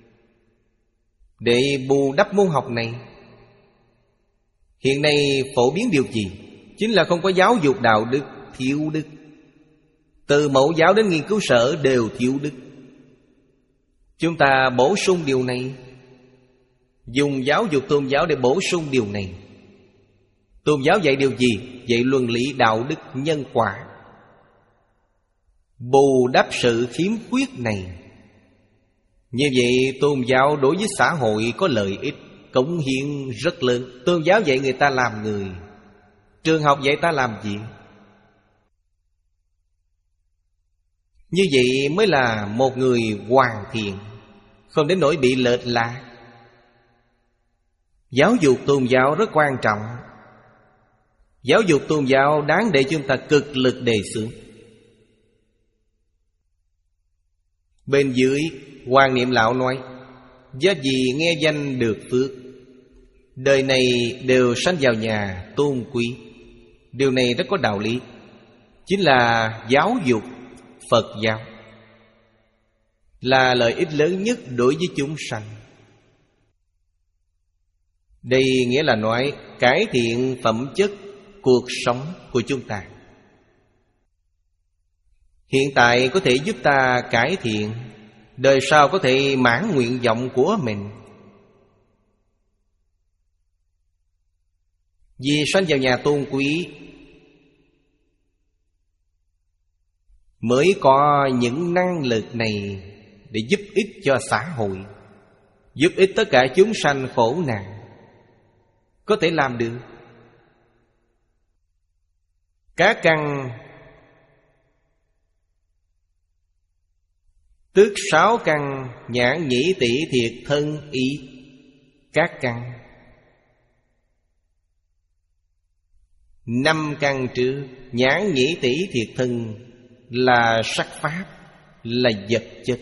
để bù đắp môn học này. Hiện nay phổ biến điều gì? Chính là không có giáo dục đạo đức, thiếu đức. Từ mẫu giáo đến nghiên cứu sở đều thiếu đức. Chúng ta bổ sung điều này, dùng giáo dục tôn giáo để bổ sung điều này. Tôn giáo dạy điều gì? Dạy luân lý, đạo đức, nhân quả, bù đắp sự khiếm khuyết này. Như vậy tôn giáo đối với xã hội có lợi ích, cống hiến rất lớn. Tôn giáo dạy người ta làm người, trường học dạy ta làm gì? Như vậy mới là một người hoàn thiện, không đến nỗi bị lệch lạc. Giáo dục tôn giáo rất quan trọng. Giáo dục tôn giáo đáng để chúng ta cực lực đề xướng. Bên dưới Hoàng Niệm Lão nói: giá gì nghe danh được phước, đời này đều sanh vào nhà tôn quý. Điều này rất có đạo lý. Chính là giáo dục Phật giáo, là lợi ích lớn nhất đối với chúng sanh. Đây nghĩa là nói cải thiện phẩm chất cuộc sống của chúng ta. Hiện tại có thể giúp ta cải thiện, đời sau có thể mãn nguyện vọng của mình. Vì sanh vào nhà tôn quý mới có những năng lực này để giúp ích cho xã hội, giúp ích tất cả chúng sanh khổ nạn. Có thể làm được. Các căn, tức sáu căn nhãn nhĩ tỷ thiệt thân ý. Các căn, năm căn trước nhãn nhĩ tỷ thiệt thân là sắc pháp, là vật chất.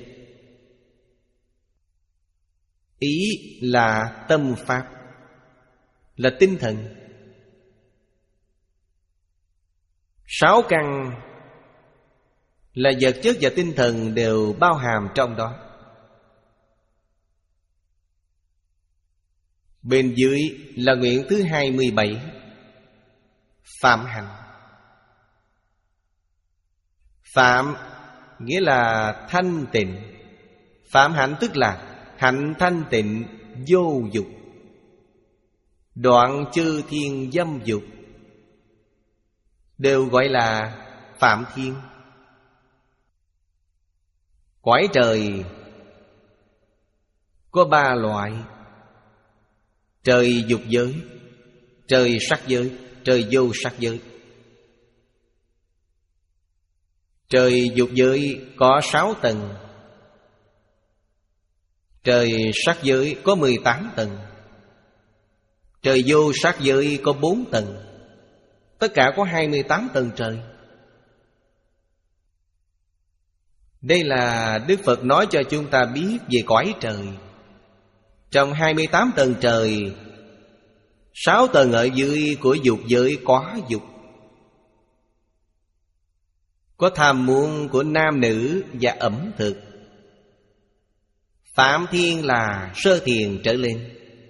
Ý là tâm pháp, là tinh thần. Sáu căn là vật chất và tinh thần đều bao hàm trong đó. Bên dưới là nguyện thứ hai mươi bảy, phạm hạnh. Phạm nghĩa là thanh tịnh. Phạm hạnh tức là hạnh thanh tịnh vô dục, đoạn chư thiên dâm dục, đều gọi là phạm thiên. Cõi trời có ba loại: trời dục giới, trời sắc giới, trời vô sắc giới. Trời dục giới có sáu tầng, trời sắc giới có mười tám tầng, trời vô sắc giới có bốn tầng. Tất cả có hai mươi tám tầng trời. Đây là Đức Phật nói cho chúng ta biết về cõi trời. Trong hai mươi tám tầng trời, sáu tầng ở dưới của dục giới có dục, có tham muốn của nam nữ và ẩm thực. Phạm thiên là sơ thiền trở lên.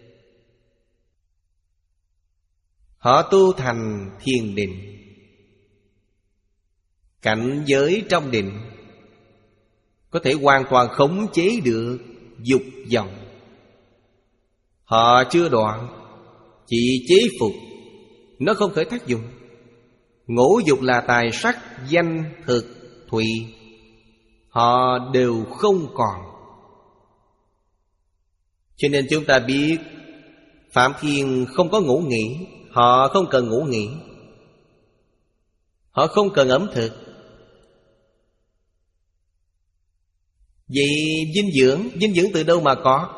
Họ tu thành thiền định, cảnh giới trong định, có thể hoàn toàn khống chế được dục vọng. Họ chưa đoạn, chỉ chế phục, nó không khởi tác dụng. Ngũ dục là tài sắc, danh, thực, thùy, họ đều không còn. Cho nên chúng ta biết Phạm Thiên không có ngủ nghỉ. Họ không cần ngủ nghỉ, họ không cần ẩm thực. Vậy dinh dưỡng, dinh dưỡng từ đâu mà có?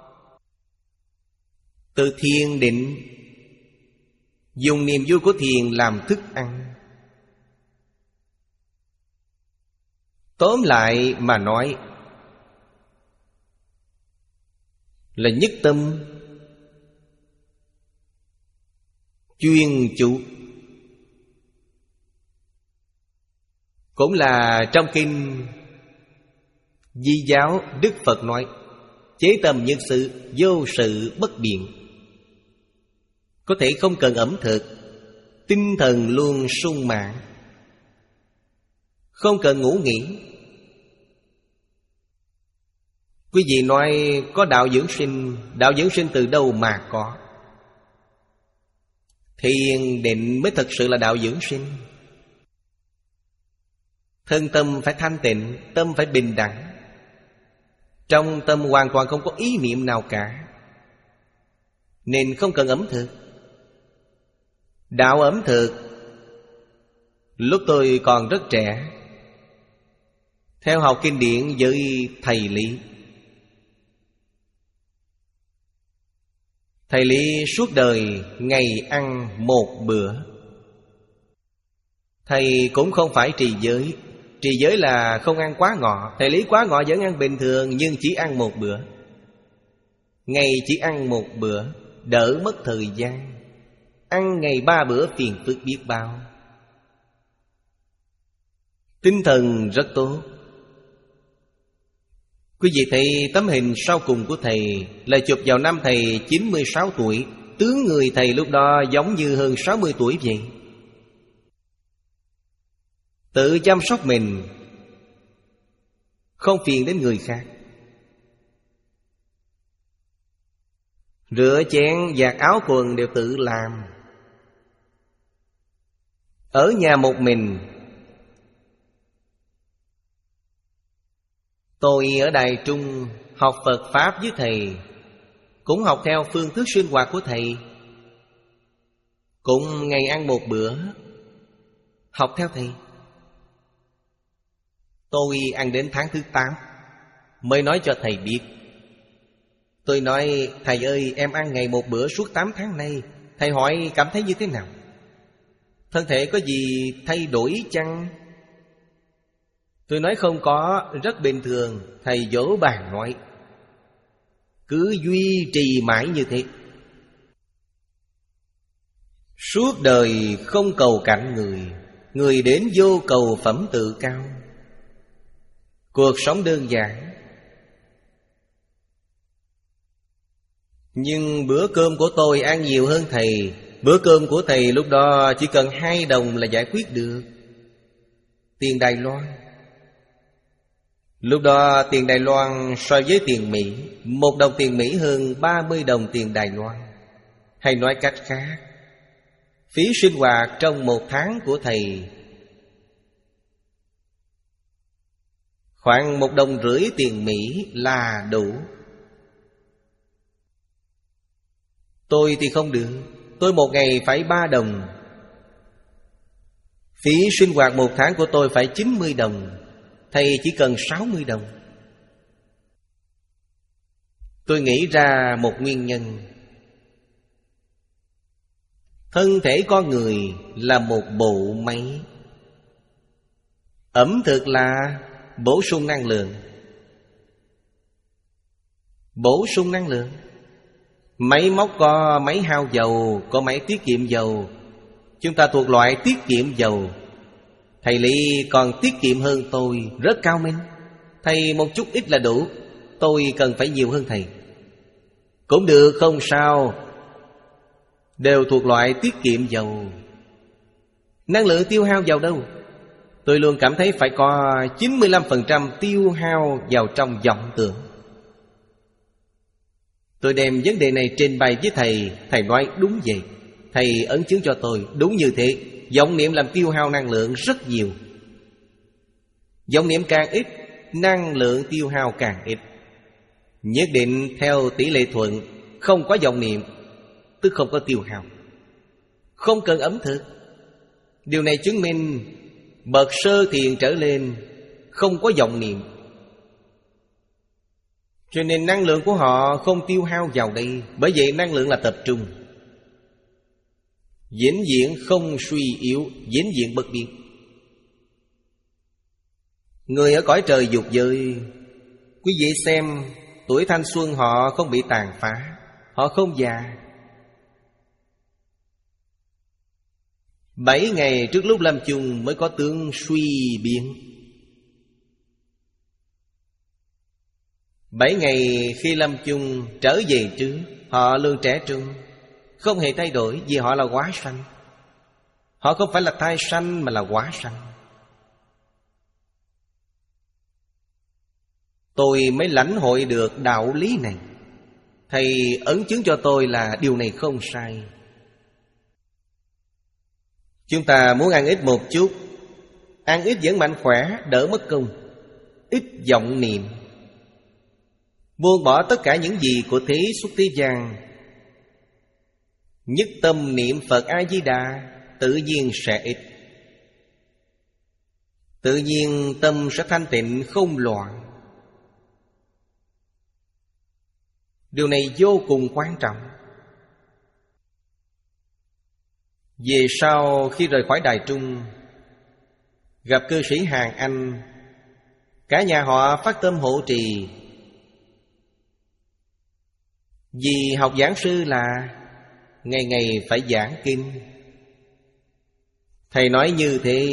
Từ thiền định. Dùng niềm vui của thiền làm thức ăn. Tóm lại mà nói là nhất tâm chuyên chú. Cũng là trong kinh Di Giáo, Đức Phật nói chế tâm nhất sự, vô sự bất biện. Có thể không cần ẩm thực, tinh thần luôn sung mãn, không cần ngủ nghỉ. Quý vị nói có đạo dưỡng sinh. Đạo dưỡng sinh từ đâu mà có? Thiền định mới thật sự là đạo dưỡng sinh. Thân tâm phải thanh tịnh, tâm phải bình đẳng. Trong tâm hoàn toàn không có ý niệm nào cả, nên không cần ẩm thực. Đạo ẩm thực, lúc tôi còn rất trẻ, theo học kinh điển với thầy Lý. Thầy Lý suốt đời ngày ăn một bữa. Thầy cũng không phải trì giới. Trì giới là không ăn quá ngọ. Thầy Lý quá ngọ vẫn ăn bình thường, nhưng chỉ ăn một bữa. Ngày chỉ ăn một bữa, đỡ mất thời gian. Ăn ngày ba bữa phiền phức biết bao. Tinh thần rất tốt. Quý vị thấy tấm hình sau cùng của thầy là chụp vào năm thầy chín mươi sáu tuổi. Tướng người thầy lúc đó giống như hơn sáu mươi tuổi vậy. Tự chăm sóc mình, không phiền đến người khác. Rửa chén, giặt áo quần đều tự làm. Ở nhà một mình. Tôi ở Đài Trung học Phật Pháp với thầy, cũng học theo phương thức sinh hoạt của thầy, cũng ngày ăn một bữa, học theo thầy. Tôi ăn đến tháng thứ tám mới nói cho thầy biết. Tôi nói thầy ơi, em ăn ngày một bữa suốt tám tháng nay. Thầy hỏi cảm thấy như thế nào? Thân thể có gì thay đổi chăng? Tôi nói không có, rất bình thường. Thầy vỗ bàn nói cứ duy trì mãi như thế, suốt đời không cầu cạnh người, người đến vô cầu phẩm tự cao. Cuộc sống đơn giản. Nhưng bữa cơm của tôi ăn nhiều hơn thầy. Bữa cơm của thầy lúc đó chỉ cần hai đồng là giải quyết được. Tiền Đài Loan. Lúc đó tiền Đài Loan so với tiền Mỹ, một đồng tiền Mỹ hơn ba mươi đồng tiền Đài Loan. Hay nói cách khác, phí sinh hoạt trong một tháng của thầy khoảng một đồng rưỡi tiền Mỹ là đủ. Tôi thì không được. Tôi một ngày phải ba đồng. Phí sinh hoạt một tháng của tôi phải chín mươi đồng. Thầy chỉ cần sáu mươi đồng. Tôi nghĩ ra một nguyên nhân. Thân thể con người là một bộ máy. Ẩm thực là bổ sung năng lượng. Bổ sung năng lượng. Máy móc có máy hao dầu, có máy tiết kiệm dầu. Chúng ta thuộc loại tiết kiệm dầu. Thầy Lý còn tiết kiệm hơn tôi, rất cao minh. Thầy một chút ít là đủ, tôi cần phải nhiều hơn thầy. Cũng được, không sao. Đều thuộc loại tiết kiệm dầu. Năng lượng tiêu hao vào đâu? Tôi luôn cảm thấy phải có chín mươi lăm phần trăm tiêu hao vào trong vọng tưởng. Tôi đem vấn đề này trình bày với thầy. Thầy nói đúng vậy. Thầy ấn chứng cho tôi đúng như thế. Vọng niệm làm tiêu hao năng lượng rất nhiều. Vọng niệm càng ít, năng lượng tiêu hao càng ít. nhất định theo tỷ lệ thuận, không có vọng niệm, tức không có tiêu hao, không cần ẩm thực. Điều này chứng minh bậc sơ thiền trở lên không có vọng niệm, cho nên năng lượng của họ không tiêu hao vào đây. Bởi vậy năng lượng là tập trung, vĩnh viễn không suy yếu, vĩnh viễn bất biến. Người ở cõi trời dục giới, quý vị xem, tuổi thanh xuân họ không bị tàn phá, họ không già. Bảy ngày trước lúc lâm chung mới có tướng suy biến. Bảy ngày khi lâm chung trở về trước, họ luôn trẻ trung, không hề thay đổi, vì họ là hóa sanh. Họ không phải là thai sanh mà là hóa sanh. Tôi mới lãnh hội được đạo lý này. Thầy ấn chứng cho tôi là điều này không sai. Chúng ta muốn ăn ít một chút, ăn ít vẫn mạnh khỏe, đỡ mất công. Ít vọng niệm, buông bỏ tất cả những gì của thế xuất thế gian, nhất tâm niệm Phật A-di-đà, tự nhiên sẽ ít. Tự nhiên tâm sẽ thanh tịnh không loạn. Điều này vô cùng quan trọng. Về sau khi rời khỏi Đài Trung, gặp cư sĩ Hàn Anh, cả nhà họ phát tâm hộ trì. Vì học giảng sư là ngày ngày phải giảng kinh. Thầy nói như thế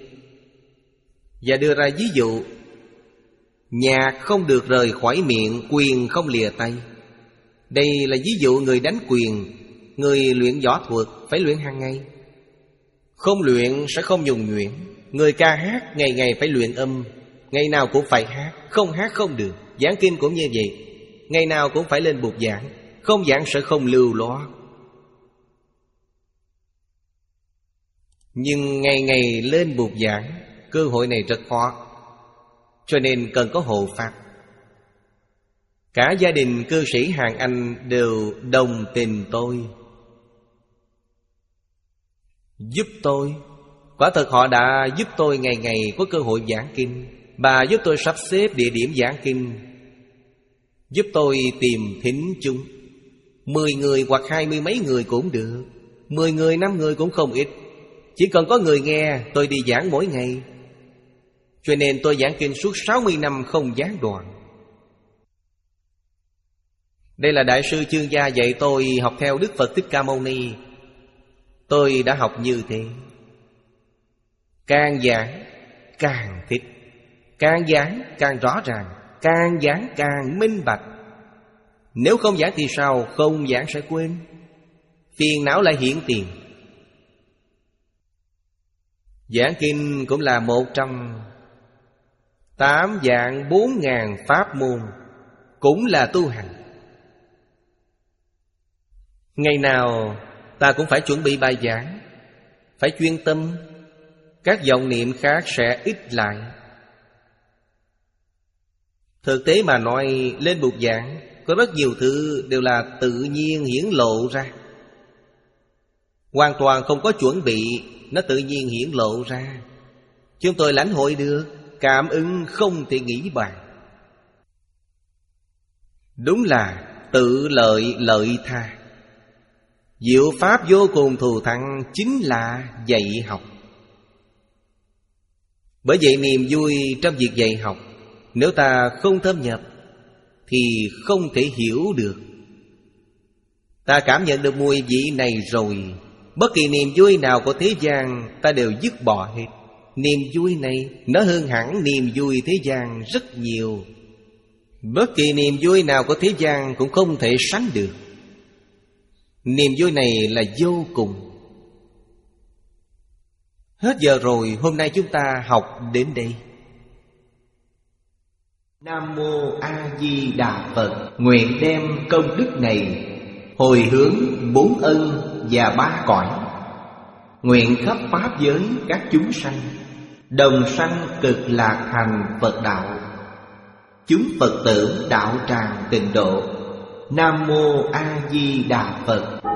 và đưa ra ví dụ: nhạc không được rời khỏi miệng, quyền không lìa tay. Đây là ví dụ người đánh quyền, người luyện võ thuật phải luyện hàng ngày. Không luyện sẽ không nhuần nhuyễn. Người ca hát ngày ngày phải luyện âm, ngày nào cũng phải hát, không hát không được. Giảng kinh cũng như vậy, ngày nào cũng phải lên bục giảng, không giảng sẽ không lưu loát. Nhưng ngày ngày lên bục giảng, cơ hội này rất khó, cho nên cần có hộ pháp. Cả gia đình cư sĩ Hàn Anh đều đồng tình tôi, giúp tôi. Quả thật họ đã giúp tôi ngày ngày có cơ hội giảng kinh. Bà giúp tôi sắp xếp địa điểm giảng kinh, giúp tôi tìm thính chúng. Mười người hoặc hai mươi mấy người cũng được, mười người, năm người cũng không ít. Chỉ cần có người nghe, tôi đi giảng mỗi ngày. Cho nên tôi giảng kinh suốt sáu mươi năm không gián đoạn. Đây là Đại sư Chương Gia dạy tôi học theo Đức Phật Thích Ca Mâu Ni. Tôi đã học như thế. Càng giảng càng thích, càng giảng càng rõ ràng, càng giảng càng minh bạch. Nếu không giảng thì sao? Không giảng sẽ quên, phiền não lại hiện tiền. Giảng kinh cũng là một trong tám vạn bốn ngàn pháp môn, cũng là tu hành. Ngày nào ta cũng phải chuẩn bị bài giảng, phải chuyên tâm. Các vọng niệm khác sẽ ít lại. Thực tế mà nói, lên bục giảng có rất nhiều thứ đều là tự nhiên hiển lộ ra, hoàn toàn không có chuẩn bị, nó tự nhiên hiển lộ ra. Chúng tôi lãnh hội được, cảm ứng không thể nghĩ bàn. Đúng là tự lợi lợi tha. Diệu pháp vô cùng thù thắng chính là dạy học. Bởi vậy niềm vui trong việc dạy học, nếu ta không thâm nhập thì không thể hiểu được. Ta cảm nhận được mùi vị này rồi, bất kỳ niềm vui nào của thế gian ta đều dứt bỏ hết. Niềm vui này nó hơn hẳn niềm vui thế gian rất nhiều. Bất kỳ niềm vui nào của thế gian cũng không thể sánh được. Niềm vui này là vô cùng. Hết giờ rồi, hôm nay chúng ta học đến đây. Nam Mô A Di Đà Phật. Nguyện đem công đức này hồi hướng bốn ân và ba cõi. Nguyện khắp pháp giới các chúng sanh đồng sanh cực lạc thành Phật đạo. chúng Phật tử đạo tràng tịnh độ. Nam Mô A Di Đà Phật.